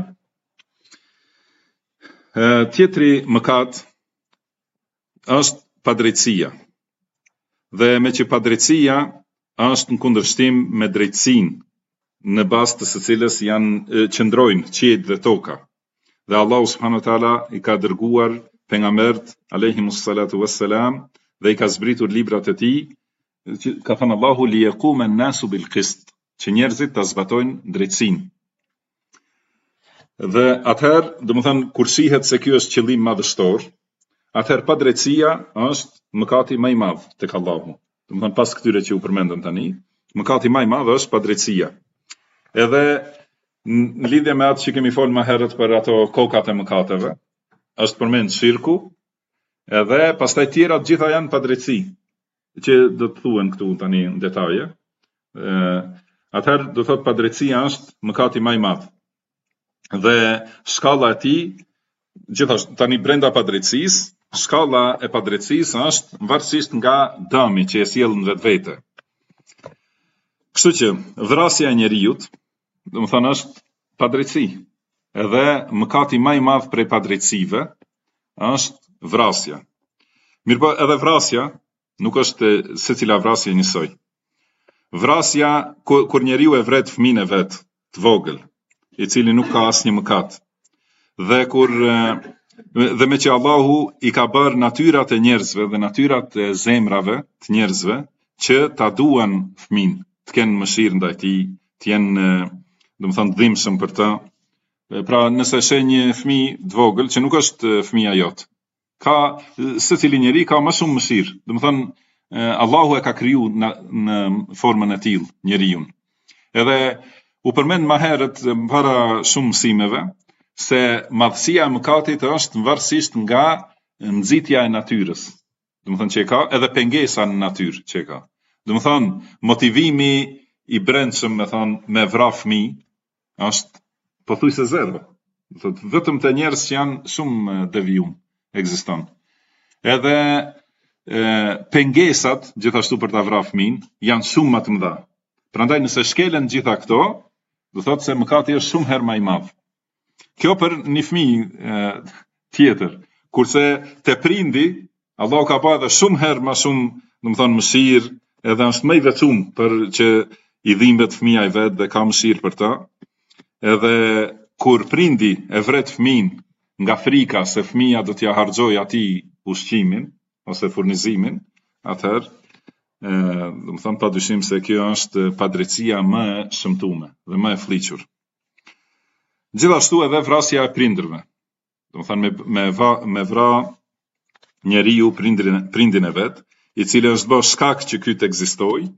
Tjetri mëkat është padrejtësia. Dhe me që padrejtësia është në kundërshtim me drejtësinë, në bazë të së cilës janë qëndrojnë qiejt dhe toka. Dhe Allahu subhanahu wa taala i ka dërguar pejgambert alayhimus salatu wassalam dhe i ka zbritur librat e tij, ka thënë Allahu li yaquma an-nasu bil qist, që njerëzit ta zbatojnë drejtësinë. Dhe atëherë, domethënë kur shihet se ky është qëllim madhështor, atëherë padrejtësia është mëkati më i madh tek Allahu. Domethënë pas këtyre që u përmendën tani, mëkati më i madh është padrejtësia. Edhe në lidhje me atë që kemi folur më herët për ato kokat e mëkateve, është përmend shirku, edhe pastaj tjera të gjitha janë padrejtësi, që do të thuhen këtu tani në detaje. Atëherë do thot padrejtësia është mëkati më i madh. Dhe shkalla e tij, gjithashtu tani brenda padrejtësisë, shkalla e padrejtësisë është varësisht nga dëmi që e sjell në vetvete. Kështu që vrasja e njerëzit, domethënë është padrejtësi. Edhe mëkati më i madh prej padrejtësive është vrasja. Mirpo edhe vrasja nuk është secila vrasje njësoj. Vrasja kur njeriu e vret fëmijën e vet të vogël, i cili nuk ka asnjë mëkat. Dhe me që Allahu i ka bërë natyrat e njerëzve dhe natyrat e zemrave të njerëzve që ta duan fëmin, të kenë mëshirë ndaj tij, të jenë, domethënë, dhimbshëm për të. Pra, nëse sheh një fëmijë të vogël që nuk është fëmia jot, secili njeri ka më shumë mëshirë. Domethënë, Allahu e ka kriju në formën e tillë njeriu. Edhe u përmend më herët para shumë mësimeve se madhësia e mëkatit është varësisht nga nxitja e natyrës. Domethënë që e ka edhe pengesa në natyrë që e ka. Domethënë motivimi i brendshëm, me vra fëmijë është pothuajse zero. Domethënë vetëm te njerëz që janë shumë devijuar ekziston. Edhe pengesat gjithashtu për ta vrarë fëmijën janë shumë më të mëdha. Prandaj nëse shkelen gjitha këto, do thotë se mëkati është shumë herë më i madh. Kjo për një fëmijë tjetër, kurse te prindi, Allahu ka pa edhe shumë herë më shumë, domethënë mëshirë, edhe është më i veçuar për që i dhimbet fëmia i vet dhe ka mëshirë për ta. Edhe kur prindi e vret fëmijën nga frika se fëmia do t'ja harxojë atij ushqimin ose furnizimin, atëherë domethënë padyshim se kjo është padrejtësia më e shëmtuar dhe më e fllihur. Gjithashtu edhe vrasja e prindërve. Domethënë me vra njeriu prindin e vet, i cili është bërë shkak që ky të ekzistojë,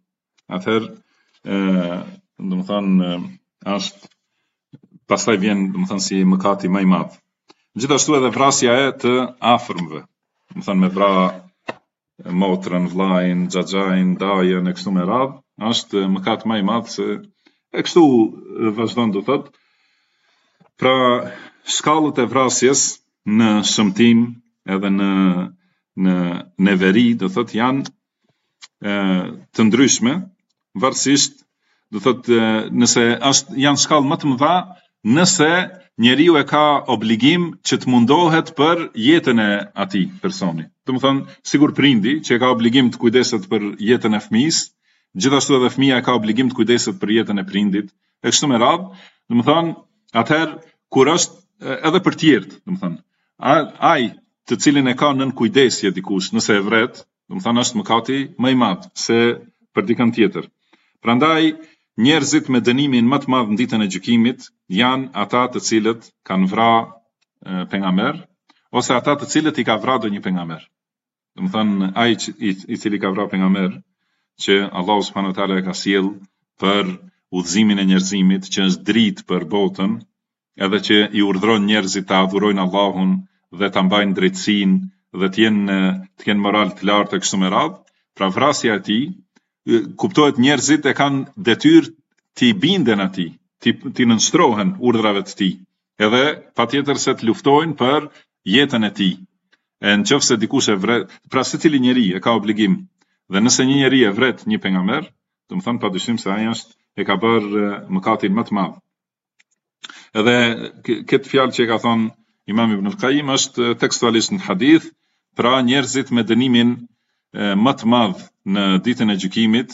atëherë domethënë është pastaj vjen domethënë si mëkati më i madh. Gjithashtu edhe vrasja e të afërmve. Domethënë me vra motrën, vllajin, xhaxhain, dajën e kështu me radhë, është mëkat më i madh se e kështu vazhdon do thotë. Pra, shkallët e vrasjes në shëmtim edhe në neveri, do thotë janë të ndryshme, varësisht, do thotë nëse janë shkallë më të mëdha, nëse njeriu e ka obligim që të mundohet për jetën e atij personi. Domethënë, sigur prindi që e ka obligim të kujdeset për jetën e fëmijës, gjithashtu edhe fëmia e ka obligim të kujdeset për jetën e prindit, e kështu me radhë, domethënë, atëherë kur është edhe për tjerët, domethënë, ai të cilin e ka nën kujdesje dikush, nëse e vret, domethënë është mëkati më i madh se për dikën tjetër. Prandaj njerëzit me dënimin më të madh në ditën e gjykimit janë ata të cilët kanë vrarë pejgamber ose ata të cilët i ka vrarë ndonjë pejgamber. Do të thënë ai i cili ka vrarë pejgamber që Allahu subhanahu wa taala ka sjell për udhëzimin e njerëzimit, që është dritë për botën, edhe që i urdhëron njerëzit të adhurojnë Allahun dhe ta mbajnë drejtsinë dhe të kenë moral të lartë e kështu me radhë. Pra vrasja e tij kuptohet njerëzit e kanë detyrë të binden atij, të nënshtrohen urdhrave të tij, edhe patjetër se të luftojnë për jetën e tij. E nëse dikush e vret, pra secili njeri e ka obligim, dhe nëse një njeri e vret një pejgamber, do të thonë padyshim se ai e ka bërë mëkatin më të madh. Edhe këtë fjalë që e ka thonë Imam Ibn al-Qayyim është tekstualisht në hadith, pra njerëzit me dënimin më të madh në ditën e gjykimit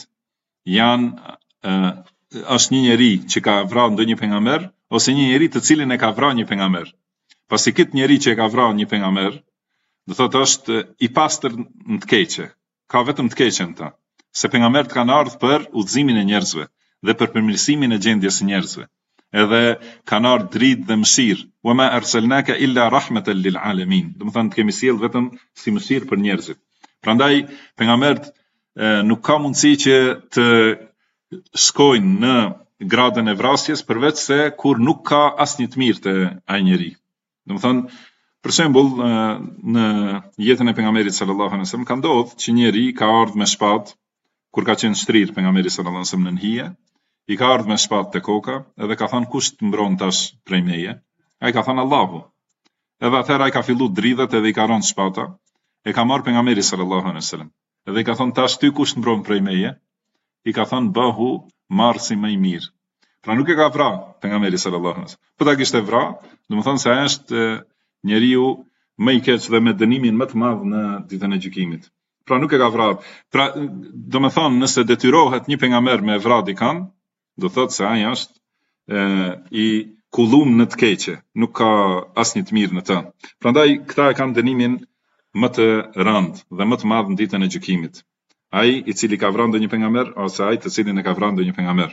është një njeri që ka vrarë ndonjë pejgamber ose një njeri të cilin e ka vrarë një pejgamber. Pasi këtë njeri që e ka vrarë një pejgamber, do thotë është i pastër në të keqe, ka vetëm të keqen ta, se pejgambert kanë ardhur për udhëzimin e njerëzve dhe për përmirësimin e gjendjes së njerëzve. Edhe kanë ardhur dritë dhe mëshirë, wa ma arsalnaka illa rahmatan lil alamin. Do të thonë të kemi sjell vetëm si mëshirë për njerëzit. Prandaj pejgambert nuk ka mundësi që të shkojnë në gradën e vrasjes përveç se kur nuk ka asnjë të mirë te ai njeri. Do të thonë për shembull në jetën e pejgamberit sallallahu alaihi wasallam ka ndodhur që njeri ka ardhur me shpatë kur ka qenë shtrir pejgamberi sallallahu alaihi wasallam në hije, i ka ardhur me shpatë te koka edhe ka thënë kush të mbron tash prej meje? Ai ka thënë Allahu. Edhe atëherë ai ka filluar dridhet edhe i ka rënë shpata, e ka marrë pejgamberi sallallahu alaihi wasallam. Edhe i ka thënë tash ty kush të mbron prej meje? I ka thënë bëhu marrësi më i mirë. Pra nuk e ka vrarë pejgamberi sallallahu alaihi wasallam. Po ta kishte vrarë, domethënë se ai është njeriu më i keq dhe me dënimin më të madh në ditën e gjykimit. Pra nuk e ka vrarë. Pra domethënë nëse detyrohet një pejgamber me vrarë dikën, do thotë se ai është i kullum në të keqe, nuk ka asnjë të mirë në të. Prandaj këta e kanë dënimin më të rëndë dhe më të madh në ditën e gjykimit. Ai i cili ka vrarë ndonjë pejgamber ose ai të cilin e ka vrarë ndonjë pejgamber.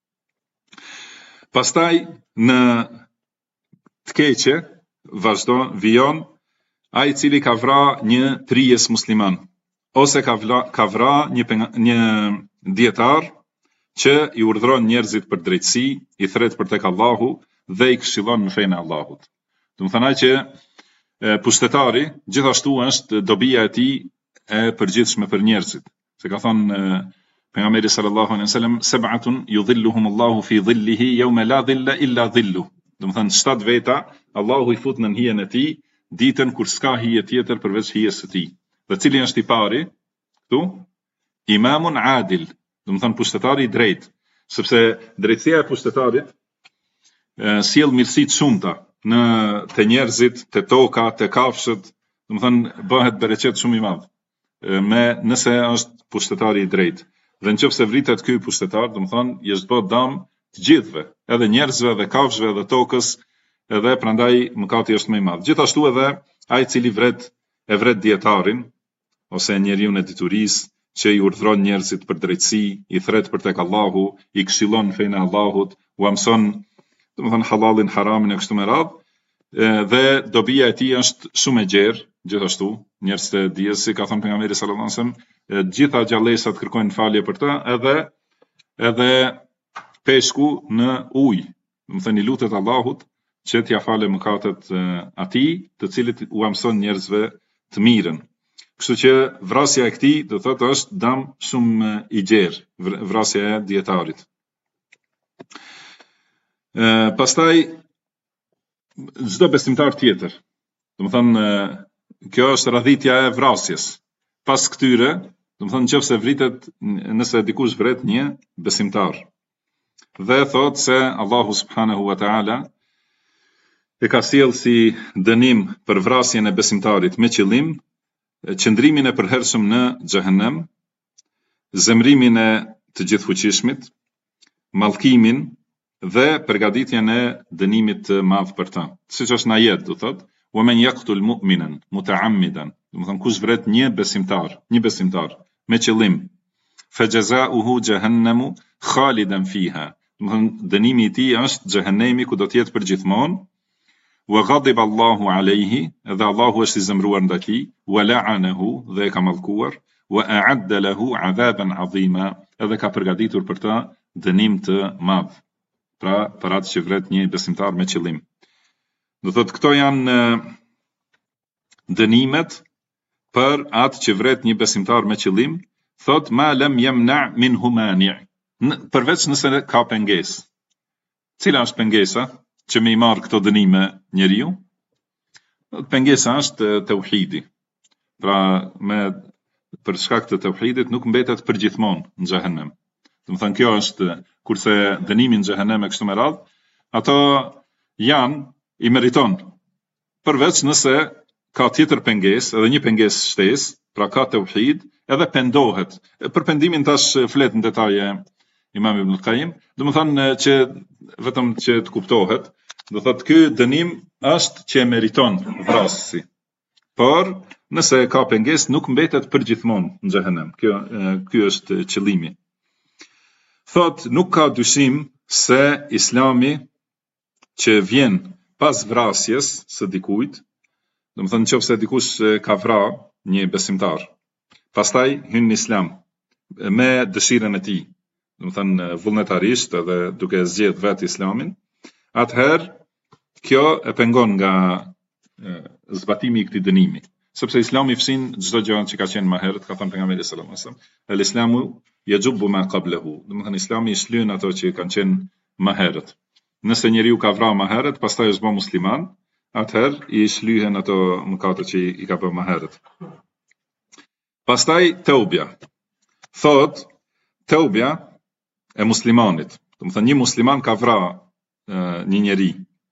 Pastaj në të keqe vijon ai i cili ka vrarë një trijes musliman ose ka vrarë një dietar që i urdhëron njerëzit për drejtësi, i thret për tek Allahu dhe i këshillon në fenë e Allahut. Do të thonë që pushtetari gjithashtu është dobia e tij e përgjithshme për njerëzit. Se ka thënë pejgamberi sallallahu alaihi wasallam sab'atun yudhilluhum Allahu fi dhillihi yawma la dhilla illa dhilluh. Do të thënë 7 veta Allahu i fut në hijen e tij ditën kur s'ka hije tjetër përveç hijes së tij. Dhe cili është i pari? Këtu imamun adil. Do të thënë pushtetari i drejtë, sepse drejtësia e pushtetarit sjell mirësi të shumta në te njerëzit, te toka, te kafshët, do të thënë bëhet bereqet shumë i madh. Nëse është pushtetari i drejtë. Dhe nëse vritet ky pushtetar, do të thënë është bë dëm të gjithëve, edhe njerëzve, edhe kafshëve, edhe tokës, edhe prandaj mëkati është më i madh. Gjithashtu edhe ai i cili vret dietarin ose njeriu në diturisë që i urdhëron njerëzit për drejtësi, i thret për tek Allahu, i këshillon në fenë e Allahut, u mëson, do të thënë halalin, haramin e kështu me radhë, dhe dobia e tij është shumë e gjerë, gjithashtu, njerëz të dijes, si ka thënë pejgamberi sallallahu alajhi wasallam, gjitha gjallësat kërkojnë falje për të, edhe peshku në ujë, do të thënë i lutet Allahut që t'ia falë mëkatet atij, të cilit u mëson njerëzve të mirën. Kështu që vrasja e këtij do thotë është dëm shumë i gjerë, vrasja e dietarit. Pastaj çdo besimtar tjetër. Do të thënë kjo është radhitja e vrasjes. Pas këtyre, do të thënë nëse vritet, nëse dikush vret një besimtar. Dhe thotë se Allahu subhanahu wa taala e ka sjell si dënim për vrasjen e besimtarit me qëllim qëndrimin e përhershëm në xhehenem, zemrimin e të gjithfuqishmit, mallkimin dhe përgatitjen e dënimit të madh për ta. Siç është në ajet, do thotë, "Wa man yaqtul mu'minan muta'ammidan", do të thonë kush vret një besimtar me qëllim, fa jazaohu jahannamu khalidan fiha. Do të thonë dënimi i tij është xhehenemi ku do të jetë përgjithmonë, وغضب الله عليه dhe Allahu është I zemruar ndaj tij ولعنه dhe e ka mallkuar وأعد له عذابا عظيما edhe ka përgatitur për ta dënim të madh pra për atë që vret një besimtar me qëllim. Do thotë këto janë dënimet për atë që vret një besimtar me qëllim, thot ma lam yamna minhu mani', përveç nëse ka pengesë. Cila është pengesa që më I marr këto dënime njeriu? Pengesa është tauhidi. Pra për shkak të tauhidit nuk mbetet përgjithmonë në xhehenem. Do të thënë kjo është kurse dënimi në xhehenem e kështu me radhë, ato janë I meriton. Përveç nëse ka tjetër pengesë, edhe një pengesë shtesë, pra ka tauhid, edhe pendohet. Për pendimin tash flet në detaje Imam Ibn Qayyim, do të thënë që vetëm që të kuptohet, do thotë ky dënim është që e meriton vrasësi. Por nëse ka pengesë nuk mbetet përgjithmonë në xhehenem. Ky është qëllimi. Thot nuk ka dyshim se Islami që vjen pas vrasjes së dikujt, do të thënë nëse dikush ka vrarë një besimtar, pastaj hyn në Islam me dëshirën e tij, do të thënë vullnetarisht edhe duke zgjedhur vetë Islamin, atëherë kjo e pengon nga zbatimi I këtij dënimi. Sepse Islami fshin çdo gjë që ka qenë më herët, ka thënë pejgamberi sallallahu alajhi wasallam, el-islamu yajubu ma qablahu. Do të thënë Islami I shlyen ato që kanë qenë më herët. Nëse njeriu ka vrarë më herët, pastaj është bërë musliman, atëherë I shlyhen ato mëkate që I ka bërë më herët. Pastaj teubja. Thot teubja e muslimanit. Do të thënë një musliman ka vrarë një njeri.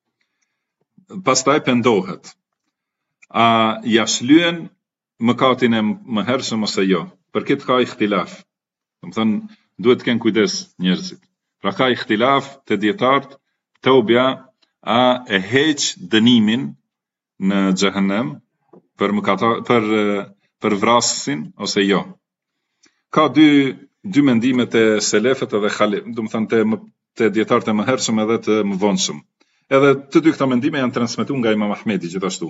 Pastaj pendohet. A ja shlyen mëkatin e mëhershëm ose jo? Për këtë ka ihtilaf. Do të thënë duhet të kenë kujdes njerëzit. Pra ka ihtilaf te dietarët, teubja a e heq dënimin në xhehenem për për vrasësin ose jo. Ka dy mendime te selefët edhe do të thënë te dietarët e mëhershëm edhe të mëvonshëm. Edhe të dy këta mendime janë transmetuar nga Imam Ahmedi gjithashtu.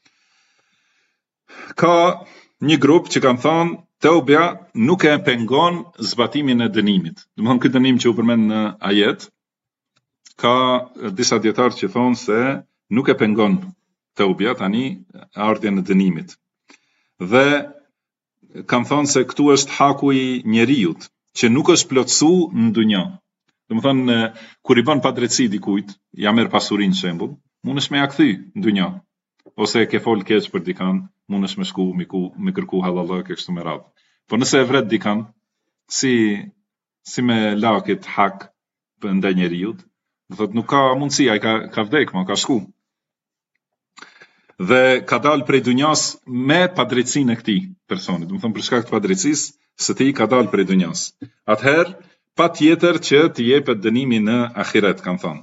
Ka një grup që kanë thënë teubja nuk e pengon zbatimin e dënimit. Do të thënë ky dënim që u përmend në ajet, ka disa dietarë që thonë se nuk e pengon teubja tani ardhjen e dënimit. Dhe kanë thonë se këtu është haku I njeriut, që nuk është plotësuar në dunjë. Do të thënë kur I bën padrejtësi dikujt, ja merr pasurinë shembull, mundesh me ja kthy në dunjë. Ose ke fol keq për dikan, mundesh me shku me kërku halallë kështu me radhë. Po nëse e vret dikan, si me lakit hak për ndaj njeriut, do thotë nuk ka mundësi, ai ka vdek, ka shku. Dhe ka dalë prej dunjas me padrejtësinë e këtij personi, do të thonë për shkak të padrejtësisë së tij ka dalë prej dunjas. Atëherë patjetër që të jepet dënimi në ahiret, kanë thënë.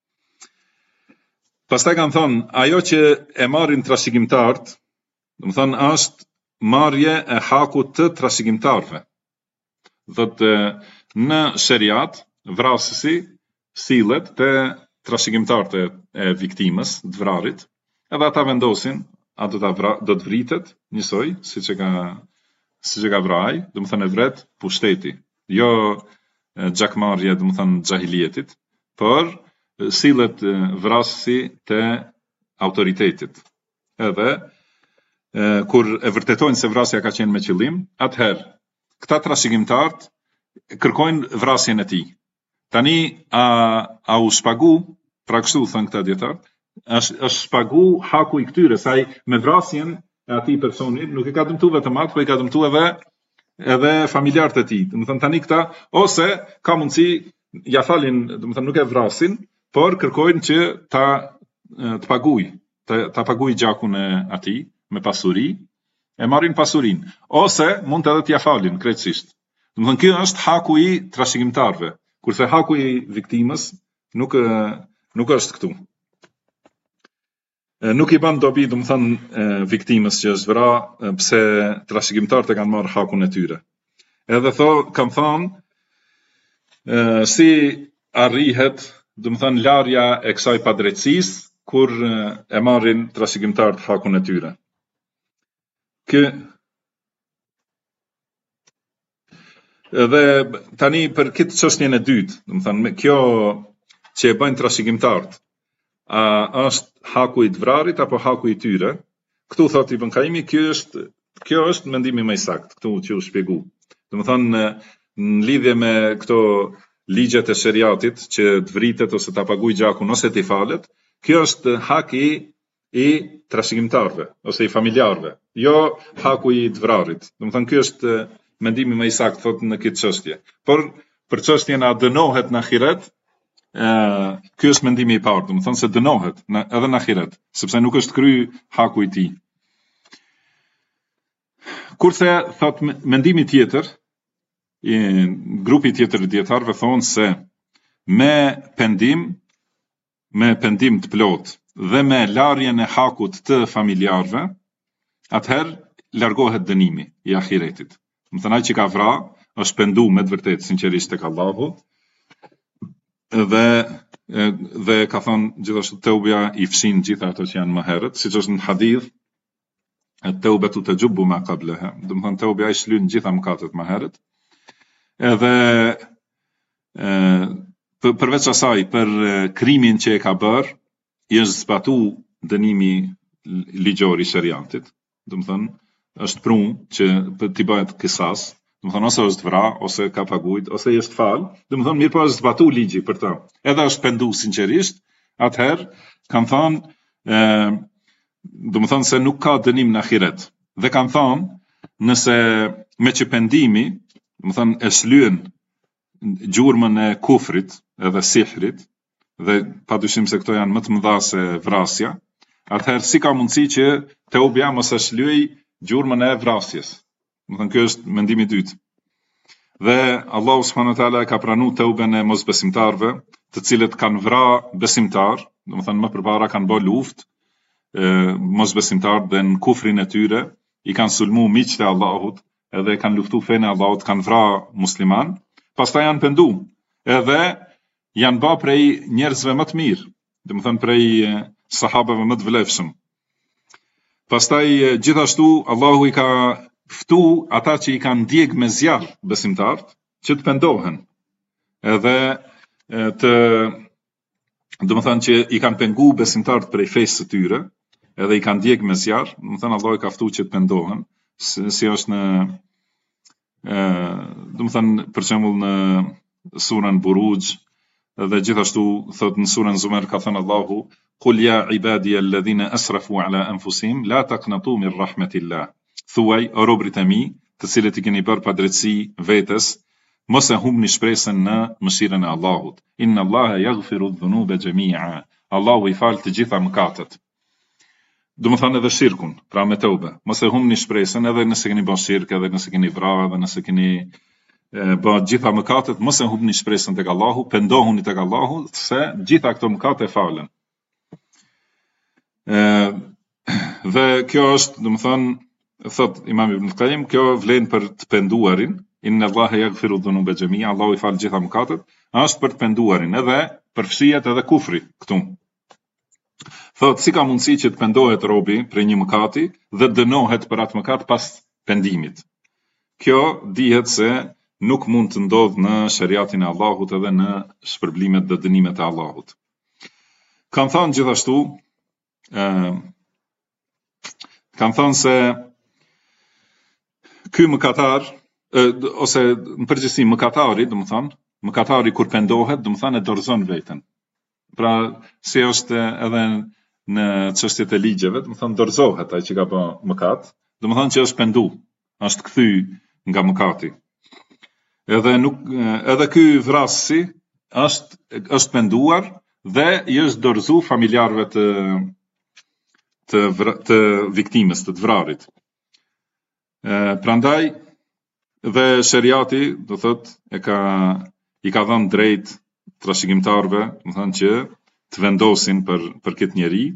Pastaj kanë thënë, ajo që e marrin trashëgimtarët, do të thënë është marrje e hakut të trashëgimtarëve. Thotë në sheriat vrasësi sillet te trashëgimtarët e viktimës, të vrarit, edhe ata vendosin a do të vritet njësoj siç e ka vraj, do të thënë e vret pushteti. Jo gjakmarrje, do të thënë xahilietit, por sillet vrasësi te autoritetit. Edhe kur e vërtetojnë se vrasja ka qenë me qëllim, atëherë këta trashëgimtarët kërkojnë vrasjen e tij. Tani a u shpagu, pra kështu thënë këta dietar, është shpagu haku I këtyre, sa ai me vrasjen e atij personit nuk e ka dëmtuar vetëm atë, por I ka dëmtuar edhe familjarët e tij. Do të thënë tani këta ose ka mundësi ja falin, do të thënë nuk e vrasin, por kërkojnë që të paguaj gjakun e atij me pasuri, e marrin pasurinë, ose mund edhe t'ia falin krejtësisht. Do të thënë ky është haku I trashëgimtarëve, kurse haku I viktimës nuk është këtu. Nuk I bën dobi, do të thënë viktimës që është vra, pse trashëgimtarët e kanë marrë hakun e tyre. Edhe kanë thënë si arrihet, do të thënë larja e kësaj padrejtësisë, kur e marrin trashëgimtarët hakun e tyre. Dhe tani për këtë çështjen e dytë, domethënë kjo që e bëjnë trashëgimtarët, a është haku i të vrarit apo haku i tyre? Këtu thot Ibn Kaimi, kjo është mendimi më i saktë, këtu që u shpjegu. Domethënë në lidhje me këto ligjet e sheriatit që të vritet ose ta paguaj gjakun ose t'i falet, kjo është haki i trashëgimtarëve ose i familjarëve, jo haku i të vrarit. Domethënë ky është mendimi më i saktë thot në këtë çështje. Por për çështjen a dënohet në ahiret, ky është mendimi i parë, domethënë se dënohet edhe në ahiret, sepse nuk është kry haku i tij. Kurse thot mendimi tjetër, grupi tjetër i dietarëve thonë se me pendim të plot dhe me larjen e hakut të familjarëve, atëherë largohet dënimi i ahiretit. Domethënë ai që ka vra është pendu me të vërtetë sinqerisht tek Allahu dhe ka thonë gjithashtu teubja i fshin gjitha ato që janë më herët, siç është në hadith at-taubatu tajubbu ma qablaha. Domethënë teubja i shlyn gjitha mëkatet më herët. Edhe përveç asaj për krimin që e ka bërë, i është zbatu dënimi ligjor i shariatit. Domethënë është prunë që t'i bëhet kisas, domethënë ose është vra, ose ka paguajt, ose i është fal, domethënë mirë po është zbatu ligji për ta. Edhe është pendu sinqerisht, atëherë kanë thënë, domethënë se nuk ka dënim në ahiret. Dhe kanë thënë, nëse me që pendimi, domethënë e shlyen gjurmën e kufrit edhe sihrit, dhe padyshim se këto janë më të mëdha se vrasja, atëherë si ka mundësi që teubja mos e shlyej gjurmën e vrasjes. Domethënë ky është mendimi i dytë. Dhe Allahu subhanahu wa taala ka pranuar teuben e mosbesimtarëve, të cilët kanë vrarë besimtar, domethënë më përpara kanë bërë luftë, mosbesimtarë dhe në kufrin e tyre, i kanë sulmu miqtë e Allahut, edhe kanë luftu fenë e Allahut, kanë vrarë musliman, pastaj janë pendu, edhe janë bërë prej njerëzve më të mirë, domethënë prej sahabeve më të vlefshëm. Pastaj gjithashtu Allahu i ka ftu ata që i kanë ndjek me zjarr besimtarët që të pendohen. Edhe domethënë që i kanë pengu besimtarët prej fesë së tyre, edhe i kanë ndjek me zjarr, domethënë Allahu i ka ftu që të pendohen, si është në domethënë për shembull në surën Buruj, dhe gjithashtu thot në surën Zumer ka thënë Allahu Qul ya ibadiya alladhina asrafu ala anfusihim la taqnatu min rahmatillah. Thuaj o robërit e mi, të cilët i keni bërë padrejtësi vetes, mos e humbni shpresën në mëshirën e Allahut. Inna Allaha yaghfiru dhunuba jami'a. Allahu i fal të gjitha mëkatet. Domethënë edhe shirkun, pra me teube. Mos e humbni shpresën edhe nëse keni bërë shirk, edhe nëse keni vrarë, edhe nëse keni bërë gjitha mëkatet, mos e humbni shpresën tek Allahu, pendohuni tek Allahu, se gjitha këto mëkate falen. Dhe kjo është, domethënë, thot Imam Ibn Qayyim, kjo vlen për të penduarin, inna Allaha yaghfiru dhunuba jami'a, Allahu i fal gjitha mëkatet, është për të penduarin, edhe përfshihet edhe kufri këtu. Thot si ka mundësi që të pendohet robi për një mëkati dhe dënohet për atë mëkat pas pendimit. Kjo dihet se nuk mund të ndodhë në shariatin e Allahut edhe në shpërblimet dhe dënimet e Allahut. Kanë thënë gjithashtu, kanë thënë se ky mëkatar, ose në përgjithësi mëkatari, mëkatari kur pendohet, e dorëzon veten. Pra, si është edhe në çështjet e ligjeve, dorëzohet ai që ka bërë mëkat, që është pendu, është kthy nga mëkati. Edhe ky vrasësi është penduar dhe i është dorëzu familjarëve të viktimës, të vrarit. Prandaj dhe shariati, do thot, i ka dhënë drejt trashëgimtarëve, që të vendosin për këtë njeri.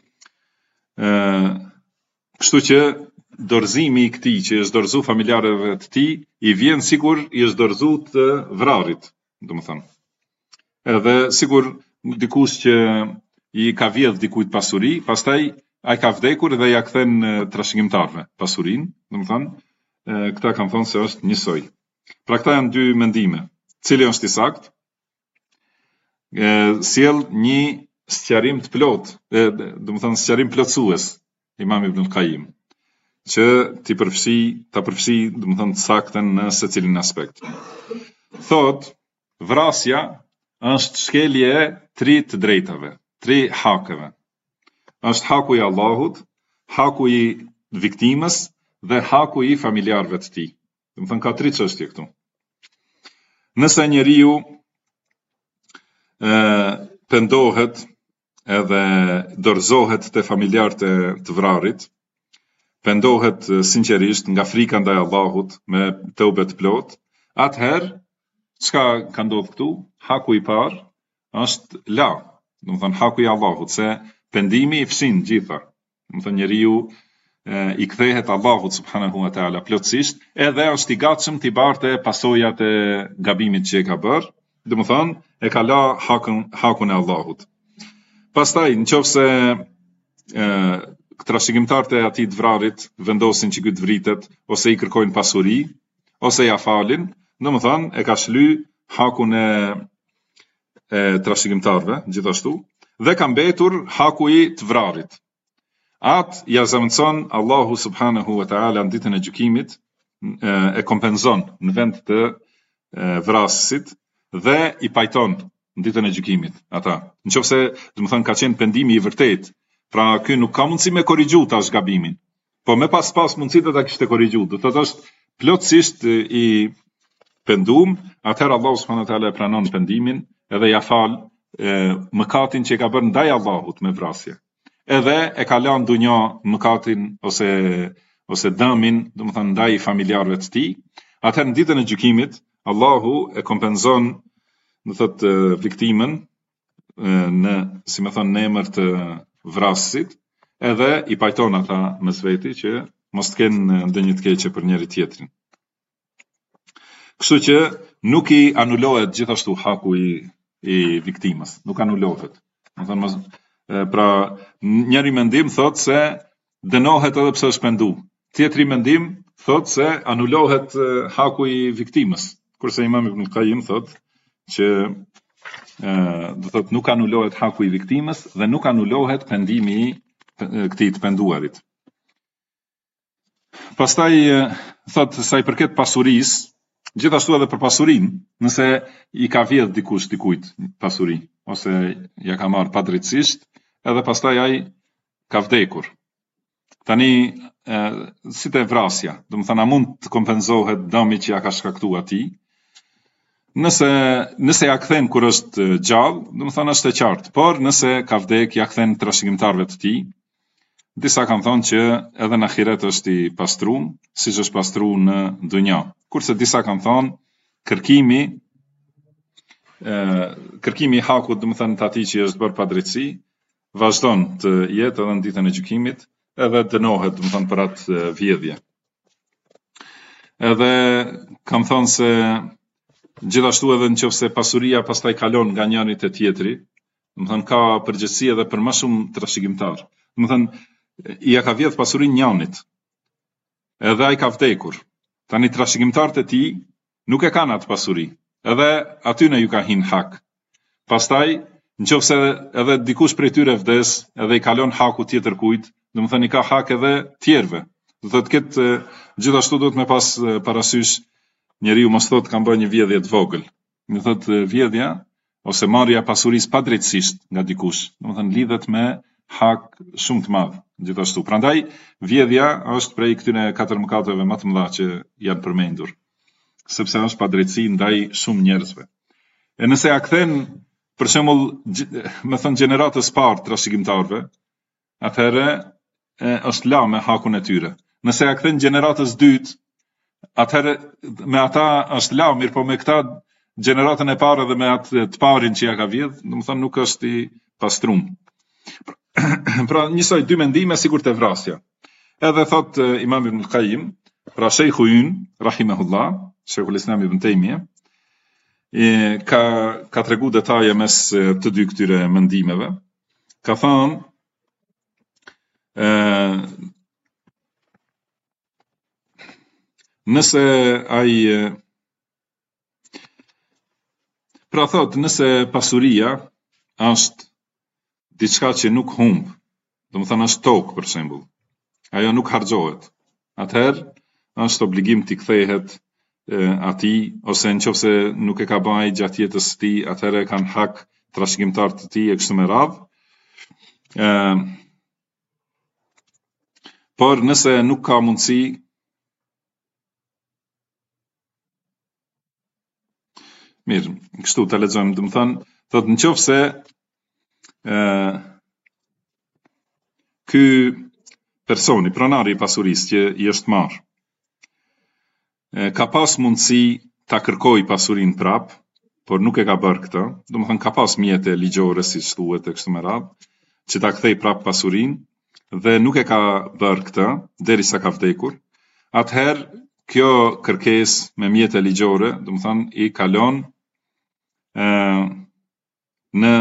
Kështu që dorëzimi i këtij që është dorëzu familjarëve të tij i vjen sikur i është dorëzu të vrarit, domethënë. Edhe sikur dikush që i ka vjedh dikujt pasuri, pastaj ai ka vdekur dhe ja kthen trashëgimtarëve pasurinë, domethënë këta kanë thonë se është njësoj. Pra këta janë dy mendime. Cili është i saktë? Sjell një sqarim të plot, domethënë sqarim plotësues Imam Ibn al-Qayyim, që ta përfshi domethënë të saktën në secilin aspekt. Thot, vrasja është shkelje e 3 të drejtave, 3 hakeve. Është haku i Allahut, haku i viktimës dhe haku i familjarëve të tij. Domethënë ka 3 çështje këtu. Nëse njeriu pendohet edhe dorëzohet te familjarët e të vrarit, pendohet sinqerisht nga frika ndaj Allahut me teube të plot, atëherë çka ka ndodhur këtu? Haku i parë është la, domethënë haku i Allahut, se pendimi i fshin gjitha. Domethënë njeriu i kthehet Allahut subhanahu wa taala plotësisht, edhe është i gatshëm të barte pasojat e gabimit që e ka bërë, domethënë e ka la hakun e Allahut. Pastaj, nëse trashëgimtarët e atij të vrarit vendosin që ky të vritet, ose i kërkojnë pasuri, ose ja falin, domethënë e ka shly hakun e trashëgimtarëve gjithashtu, dhe ka mbetur haku i të vrarit. Atë ja zamëson Allahu subhanahu wa taala në ditën e gjykimit, e kompenzon në vend të vrasësit dhe i pajton në ditën e gjykimit ata. Nëse domethënë ka qenë pendimi i vërtet, pra ky nuk ka mundësi me korrigju tash gabimin, po me pas mundësi të ta kishte korrigju, do të thotë është plotësisht i pendum, atëherë Allahu subhanahu wa taala e pranon pendimin edhe ja fal mëkatin që e ka bërë ndaj Allahut me vrasje. Edhe e ka lënë dunjë mëkatin ose dëmin, domethënë ndaj familjarëve të tij. Atëherë në ditën e gjykimit Allahu e kompenzon, do thotë, viktimën në emër të vrasësit, edhe i pajton ata mes veti që mos të kenë ndonjë të keqe për njëri tjetrin. Kështu që nuk i anulohet gjithashtu haku i viktimës, nuk anulohet. Domethënë pra njëri mendim thot se dënohet edhe pse është pendu. Tjetri mendim thot se anulohet haku i viktimës. Kurse Imam Ibn al-Qayyim thot që do thot nuk anulohet haku i viktimës dhe nuk anulohet pendimi i këtij të penduarit. Pastaj thot sa i përket pasurisë, gjithashtu edhe për pasurinë, nëse i ka vjedh dikush dikujt pasuri ose ja ka marrë padrejtisht, edhe pastaj ai ka vdekur. Tani si te vrasja, domethënë a mund të kompenzohet dëmi që ja ka shkaktuar atij? Nëse ja kthen kur është gjallë, domethënë është e qartë, por nëse ka vdek ja kthen trashëgimtarëve të tij. Disa kanë thonë që edhe në ahiret është i pastruar, siç është pastruar në dunjë. Kurse disa kanë thonë kërkimi i hakut, domethënë të atij që është bërë padrejtësi, vazhdon të jetë edhe në ditën e gjykimit, edhe dënohet, domethënë për atë vjedhje. Edhe kam thënë se gjithashtu edhe nëse pasuria pastaj kalon nga njëri te tjetri, domethënë ka përgjegjësi edhe për më shumë trashëgimtar. Domethënë ja ka vjedh pasurinë njënit, edhe ai ka vdekur. Tani trashëgimtarët e tij nuk e kanë atë pasuri, edhe aty ju ka hin hak. Pastaj nëse edhe dikush prej tyre vdes, edhe i kalon haku tjetër kujt, domethënë i ka hak edhe tjerëve. Do thotë këtë gjithashtu duhet me pas parasysh njeriu mos thotë kam bërë një vjedhje të vogël. Do thotë vjedhja ose marrja pasurisë padrejtësisht nga dikush, domethënë lidhet me hak shumë të madh gjithashtu. Prandaj vjedhja është prej këtyre 4 mëkateve më të mëdha që janë përmendur, sepse është padrejtësi ndaj shumë njerëzve. E nëse ja kthen për shembull, me thënë gjeneratës parë trashëgimtarëve, atëherë është la me hakun e tyre. Nëse ja kthen gjeneratës dytë, atëherë me ata është la, mirë po me këta gjeneratën e parë dhe me atë të parin që ja ka vjedh, domethënë nuk është i pastruar. Pra njësoj dy mendime sikur te vrasja. Edhe thot Imam Ibn al-Qayyim, pra Sheikhu ynë, rahimahullah, Sheikhul Islam Ibn Taymiyah, ka tregu detaje mes të dy këtyre mendimeve, ka thënë nëse ai pra thot nëse pasuria është diçka që nuk humb, domethënë është tokë për shembull, ajo nuk harxohet, atëherë është obligim t'i kthehet atij, ose nëse nuk e ka bërë gjatë jetës së tij, atëherë kanë hak trashëgimtar të tij e kështu me radhë. Por nëse nuk ka mundësi, mirë, kështu ta lexojmë, domethënë thotë nëse ky personi, pronari i pasurisë që i është marrë, ka pas mundësi ta kërkoj pasurinë prap, por nuk e ka bërë këtë, domethënë ka pas mjete ligjore, siç thuhet e kështu me radhë, që ta kthej prap pasurinë dhe nuk e ka bërë këtë derisa ka vdekur, atëherë kjo kërkesë me mjete ligjore, domethënë i kalon në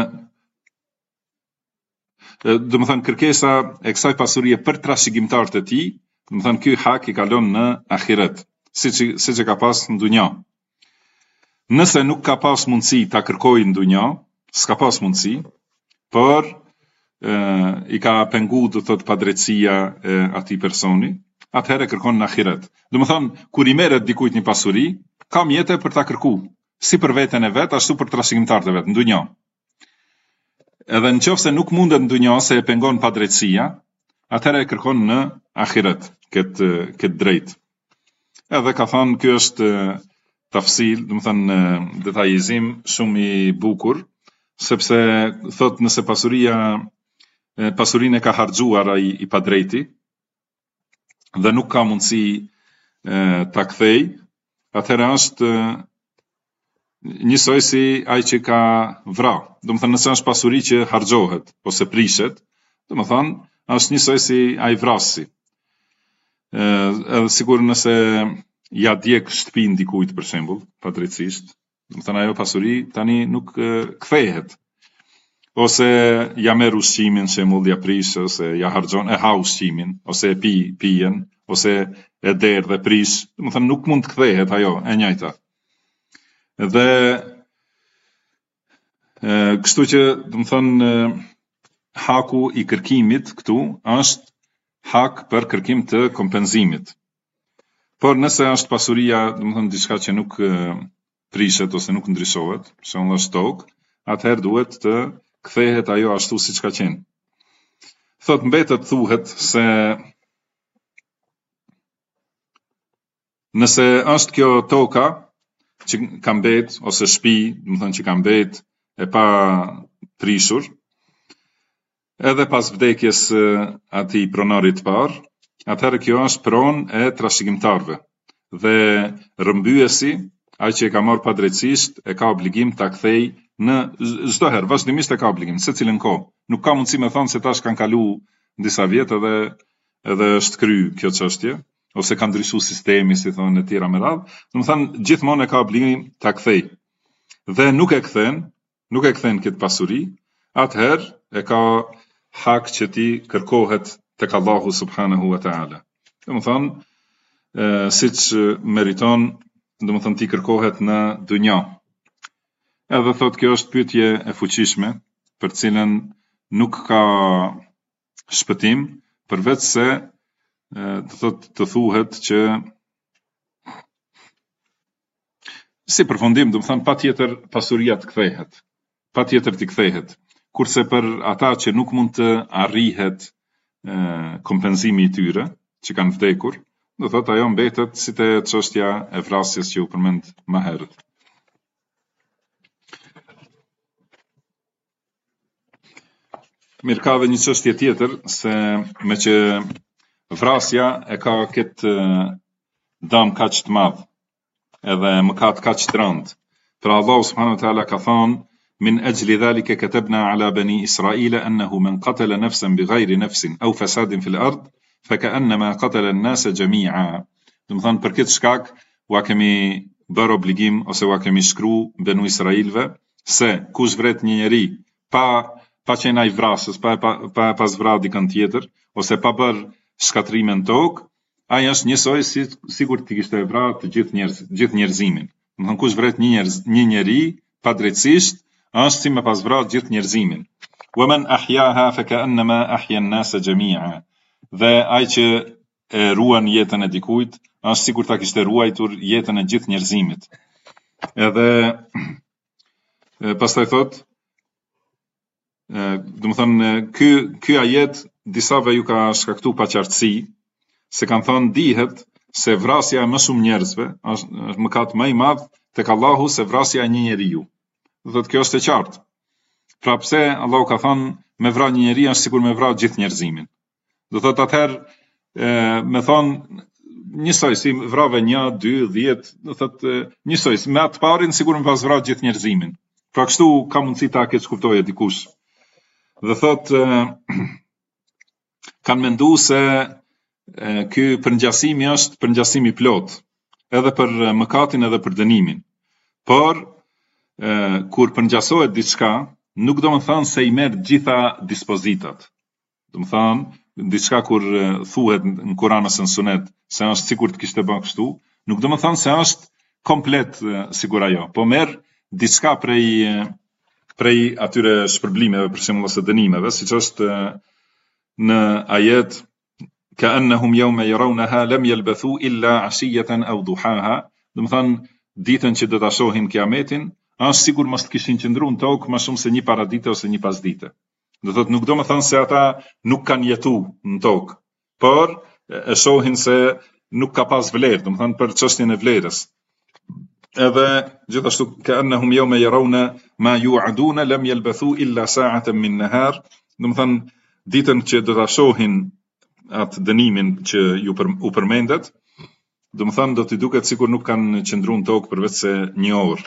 domethënë kërkesa e kësaj pasurie për trashëgimtarët e tij, domethënë ky hak i kalon në ahiret, siç e ka pas në dunja. Nëse nuk ka pas mundësi ta kërkojë në dunja, s'ka pas mundësi, por i ka pengu do thot padrejtësia e atij personi, atëherë kërkon në ahiret. Domethënë kur i merret dikujt një pasuri, ka mjete për ta kërkuar, si për veten e vet, ashtu për trashëgimtarët e vet në dunja. Edhe nëse nuk mundet në dunja se e pengon padrejtësia, atëherë kërkon në ahiret këtë drejt. Edhe ka thënë ky është tafsil, domethënë detajizim shumë i bukur, sepse thot nëse pasurinë e ka harxuar ai i padrejti dhe nuk ka mundësi ta kthej, atëherë është njësoj si ai që ka vrarë. Domethënë nëse është pasuri që harxohet ose prishet, domethënë është njësoj si ai vrasi. Edhe sigur nëse ja djeg shtëpinë dikujt për shembull, padrejtisht, domethënë ajo pasuri tani nuk kthehet. Ose ja merr ushqimin, shembull, ja prish ose ja harxhon, e ha ushqimin, ose e pijen, ose e derë dhe prish, domethënë nuk mund të kthehet ajo e njëjta. Dhe kështu që domethënë haku i kërkimit këtu është hak për kërkim të kompenzimit. Por nëse është pasuria, domethënë diçka që nuk prishet ose nuk ndryshohet, për shembull është tokë, atëherë duhet të kthehet ajo ashtu siç ka qenë. Thot mbetet thuhet se nëse është kjo toka që ka mbet ose shtëpi, domethënë që ka mbet e pa prishur, edhe pas vdekjes atij pronarit të parë, atëherë kjo është pronë e trashëgimtarëve dhe rrëmbyesi, ai që e ka marrë padrejtisht, e ka obligim ta kthej në çdo herë, vazhdimisht e ka obligim, secilën kohë. Nuk ka mundësi me thonë se tash kanë kalu disa vjet edhe është kry kjo çështje, ose ka ndryshuar sistemi, si thonë e tjera me radhë. Domethënë gjithmonë e ka obligim ta kthej. Dhe nuk e kthen këtë pasuri, atëherë e ka hak që ti kërkohet tek Allahu subhanahu wa taala. Domethënë siç meriton, domethënë ti kërkohet në dunja. Edhe thot kjo është pyetje e fuqishme, për cilën nuk ka shpëtim, përveç se të thuhet që si përfundim, domethënë patjetër pasuria të kthehet. Patjetër të kthehet. Kurse për ata që nuk mund të arrihet kompenzimi i tyre, që kanë vdekur, do thot ajo mbetet si te çështja e vrasjes që u përmend më herët. Mirë, ka dhe një çështje tjetër, se me që vrasja e ka këtë dëm kaq të madh, edhe mëkat kaq të rënd. Pra Allahu subhanahu wa taala ka thënë: min ajli dhalika katabna ala bani Israila annahu man qatala nafsan bighayri nafsin aw fasadin fil ard fakannama qatala an-nasa jami'a. Domethënë për këtë shkak u kemi bërë obligim ose u kemi shkruar banu Israilve se kush vret një njeri pa pa qenë ai vrasës, pa pas vrarë dikën tjetër, ose pa bërë shkatrime në tokë, ai është njësoj sikur të kishte vrarë të gjithë njerëzimin. Do të thonë kush vret një njeri pa drejtësisht, është si me pas vrarë gjithë njerëzimin. Wa man ahyaha fa ka'annama ahya an-nasa jami'a. Dhe ai që e ruan jetën e dikujt, është sikur ta kishte ruajtur jetën e gjithë njerëzimit. Edhe pastaj thot, do të thonë ky ajet disave ju ka shkaktuar paqartësi, se kanë thënë dihet se vrasja e më shumë njerëzve është mëkat më i madh tek Allahu se vrasja e një njeriu. Do thotë kjo është e qartë. Pra pse Allahu ka thënë me vrarë një njeri është sikur me vrarë gjithë njerëzimin. Do thotë atëherë me thonë njësoj si vrave 1, 2, 10, do thotë njësoj me atë parin sikur me pas vrarë gjithë njerëzimin. Pra kështu ka mundësi ta keq kuptojë dikush. Dhe thotë kanë menduar se ky përngjasimi është përngjasimi plot, edhe për mëkatin edhe për dënimin. Por kur përngjasohet diçka, nuk do të thonë se i merr gjitha dispozitat. Do të thonë diçka kur thuhet në Kur'an ose në Sunet se është sikur të kishte bën kështu, nuk do të thonë se është komplet sigur ajo, po merr diçka prej atyre shpërblimeve, për shembull ose dënimeve, siç është në ajet ka'annahum yawma yarawnaha lam yalbathu illa 'ashiyatan aw duhaha. Do të thonë ditën që do ta shohin kiametin, është sikur mos të kishin qëndruar në tokë më shumë se një paradite ose një pasdite. Do thotë nuk do të thonë se ata nuk kanë jetuar në tokë, por e shohin se nuk ka pas vlerë, do të thonë për çështjen e vlerës. Edhe gjithashtu ka'annahum yawma yarawna ma yu'aduna lam yalbathu illa sa'atan min nahar. Do të thonë ditën që do ta shohin atë dënimin që u përmendet, do të thonë do t'i duket sikur nuk kanë qëndruar në tokë përveç se një orë.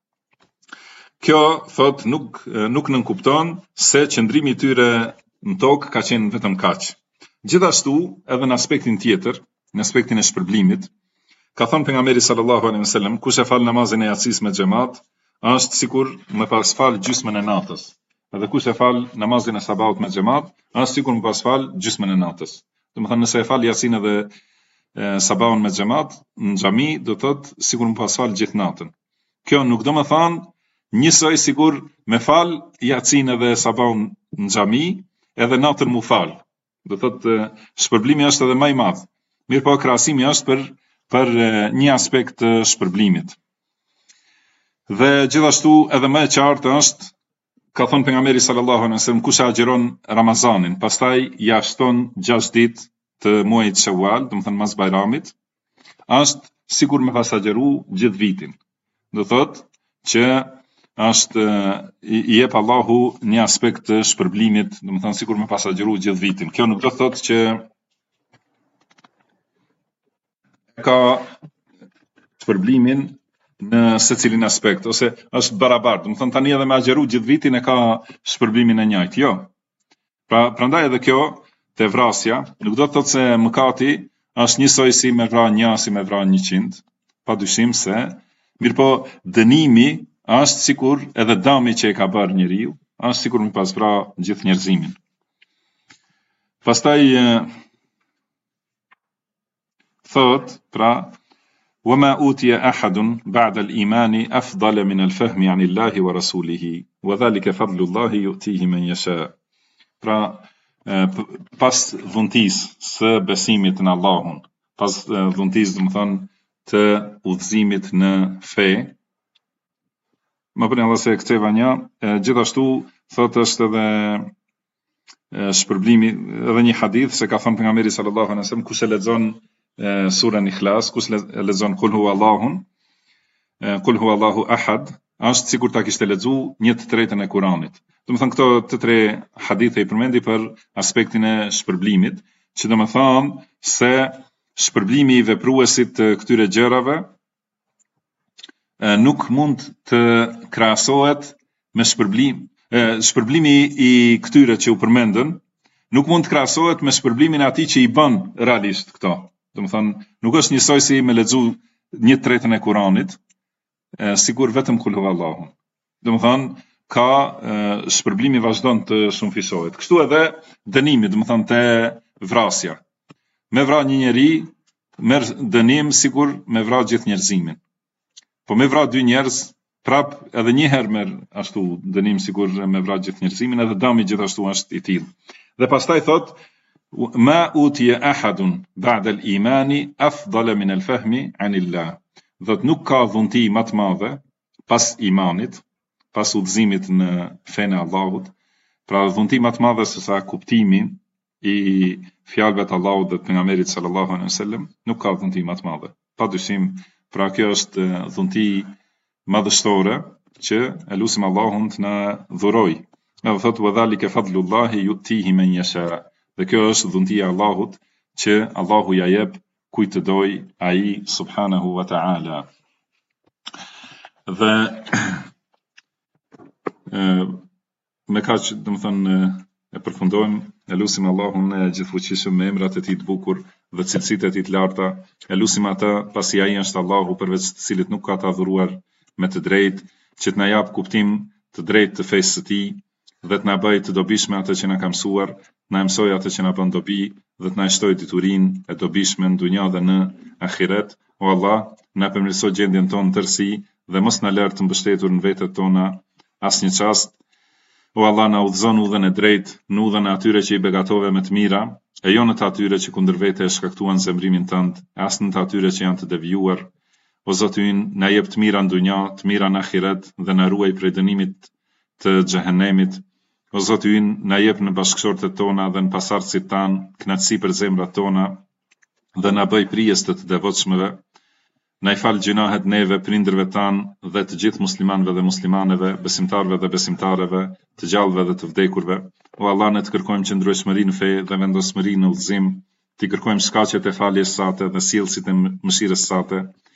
Kjo thot nuk nënkupton se qëndrimi i tyre në tokë ka qenë vetëm kaq. Gjithashtu, edhe në aspektin tjetër, në aspektin e shpërblimit, ka thënë pejgamberi sallallahu alaihi wasallam, kush e fal namazin e yatsis me xhamat, është sikur me pas fal gjysmën e natës. Edhe kush e fal namazin e sabahut me xhamat, është sikur me pas fal gjysmën e natës. Do të thonë nëse e fal yasin edhe sabahun me xhamat në xhami, do thotë sikur me pas fal gjithë natën. Kjo nuk do të thonë njësoj sikur me fal yasin edhe sabahun në xhami, edhe natën mu fal. Do thotë shpërblimi është edhe më i madh. Mirë po krahasimi është për një aspekt të shpërblimit. Dhe gjithashtu edhe më e qartë është, ka thënë pejgamberi sallallahu alaihi wasallam, kush agjeron Ramazanin, pastaj ja shton 6 ditë të muajit Shawwal, do të thënë mas Bajramit, është sikur me pas agjeru gjithë vitin. Do thotë që është i jep Allahu një aspekt të shpërblimit, do të thënë sikur me pas agjeru gjithë vitin. Kjo nuk do thotë që ka shpërblimin në secilin aspekt, ose është barabartë. Do të thonë tani edhe me agjeru gjithë vitin e ka shpërblimin e njëjtë. Jo. Prandaj edhe kjo te vrasja, nuk do të thotë se mëkati është njësoj si me vra 1 si me vra 100, padyshim se, mirëpo dënimi është sikur edhe dami që e ka bërë njeriu, është sikur me pas vra gjithë njerëzimin. Pastaj thot, pra, وما أوتي أحد بعد الإيمان أفضل من الفهم عن الله ورسوله وذلك فضل الله يؤتيه من يشاء. Pra, pas dhuntisë së besimit në Allahun, pas dhuntisë do të thonë të udhëzimit në fe, më bëni Allah se ktheva një, gjithashtu thotë është edhe shpërblimi, edhe një hadith se ka thënë pejgamberi sallallahu alaihi wasallam, kush e lexon surën Ikhlas, kush e lexon Kul huwa Allahu ahad, është sikur ta kishte lexuar 1/3 e Kuranit. Do të thonë këto të tre hadithe i përmendi për aspektin e shpërblimit, që do të thonë se shpërblimi i vepruesit të këtyre gjërave nuk mund të krahasohet me shpërblimi i këtyre që u përmendën, nuk mund të krahasohet me shpërblimin e atij që i bën realisht këto. Do të thonë nuk është njësoj si me lexu 1/3 e Kuranit, sigur vetëm Kul huwa Allahu. Do të thonë ka shpërblimi vazhdon të shumëfisohet. Kështu edhe dënimi, do të thonë te vrasja. Me vra një njeri, merr dënim sikur me vra gjithë njerëzimin. Po me vra dy njerëz, prap edhe një herë merr ashtu dënim sikur me vra gjithë njerëzimin, edhe dami gjithashtu është i tillë. Dhe pastaj thot ma utiya ahadun ba'da al-imani afdala min al-fahmi 'anillah. Do të nuk ka dhunti më të madhe pas imanit, pas udhëzimit në fenë e Allahut, pra dhunti më të madhe se sa kuptimi i fjalëve të Allahut dhe të pejgamberit sallallahu alaihi wasallam, nuk ka dhunti më të madhe. Padyshim, pra kjo është dhunti madhështore që e lutim Allahun të na dhuroj. Edhe thot wa dhalika fadlullahi yu'tihi man yasha. Dhe kjo është dhuntia e Allahut që Allahu ja jep kujt të doj ai subhanahu wa ta'ala. Dhe me kaq, domethënë e përfundojmë, e lutim Allahun e gjithfuqishëm me emrat e tij të bukur dhe cilësitë e tij të larta. E lutim atë pasi ai është Allahu përveç të cilit nuk ka të adhuruar me të drejtë, që të na jap kuptim të drejtë të fesë së tij dhe të na bëj të dobishme atë që na ka mësuar, na mësoj atë që na bën dobi dhe të na shtoj diturinë e dobishme në dunja dhe në ahiret. O Allah, na përmirëso gjendjen tonë tërësi dhe mos na lër të mbështetur në vetët tona asnjë çast. O Allah, na udhëzon udhën e drejtë, në udhën e atyre që i begatove me të mira, e jo në të atyre që kundër vete e shkaktuan zemrimin tënd, as në të atyre që janë të devijuar. O Zoti ynë, na jep të mira në dunja, të mira në ahiret dhe na ruaj prej dënimit të xhehenemit. O Zoti ynë, na jep në bashkëshortet tona dhe në pasardhësit tan kënaqësi për zemrat tona dhe na bëj prijes të devotshmëve. Na i fal gjunahet neve, prindërve tan dhe të gjithë muslimanëve dhe muslimaneve, besimtarëve dhe besimtareve, të gjallëve dhe të vdekurve. O Allah, ne të kërkojmë qëndrueshmëri në fe dhe vendosmëri në udhëzim, të kërkojmë shkaqet e faljes sate dhe sjellësit e mëshirës sate.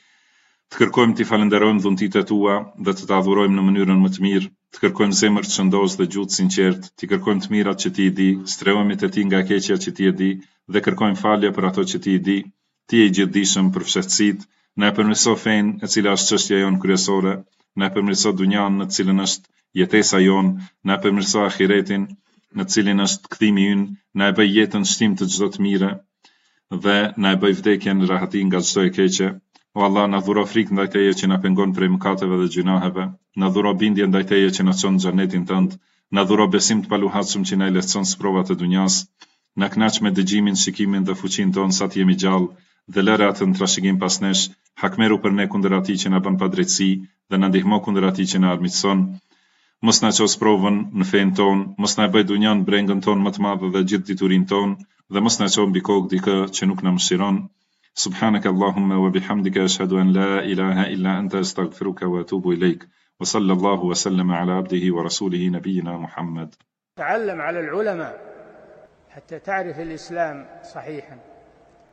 Të kërkojmë t'i falenderojmë dhuntitë e tua dhe të adhurojmë në mënyrën më të mirë, të kërkojmë zemër të shëndosh dhe gjuhë sinqert, të kërkojmë të mirat që ti i di, strehojmë te ti nga keqja që ti e di dhe kërkojmë falje për ato që ti i di. Ti je i gjithdijshëm për fshehtësitë, na e përmirëso fenë e cila është çështja jon kryesore, na e përmirëso dunjan në të cilën është jetesa jon, na e përmirëso ahiretin në të cilin është kthimi ynë, na e bëj jetën shtim të çdo të mire dhe na e bëj vdekjen rahati nga çdo e keqe. O Allah, na dhuro frikë ndaj teje që na pengon prej mëkateve dhe gjunaheve, na dhuro bindje ndaj teje që na çon në xhenetin tënd, na dhuro besim të paluhatshëm që na i lehtëson sprovat e dunjas, na kënaq me dëgjimin, shikimin dhe fuqinë tonë sa të jemi gjallë dhe lëre atë në trashëgim pas nesh, hakmeru për ne kundër atij që na bën padrejtësi dhe na ndihmo kundër atij që na armiqson. Mos na ços provën në fenë tonë, mos na bëj dunjan brengën tonë më të madhe dhe gjithë diturinë tonë dhe mos na çon mbi kokë dikë që nuk na mëshiron. Subhanaka Allahumma wa bihamdika ashhadu an la ilaha illa anta astaghfiruka wa atubu ilaik. Wa sallallahu wa sallama ala abdihi wa rasulihi nabiyyina Muhammad. تعلم على العلماء حتى تعرف الإسلام صحيحا.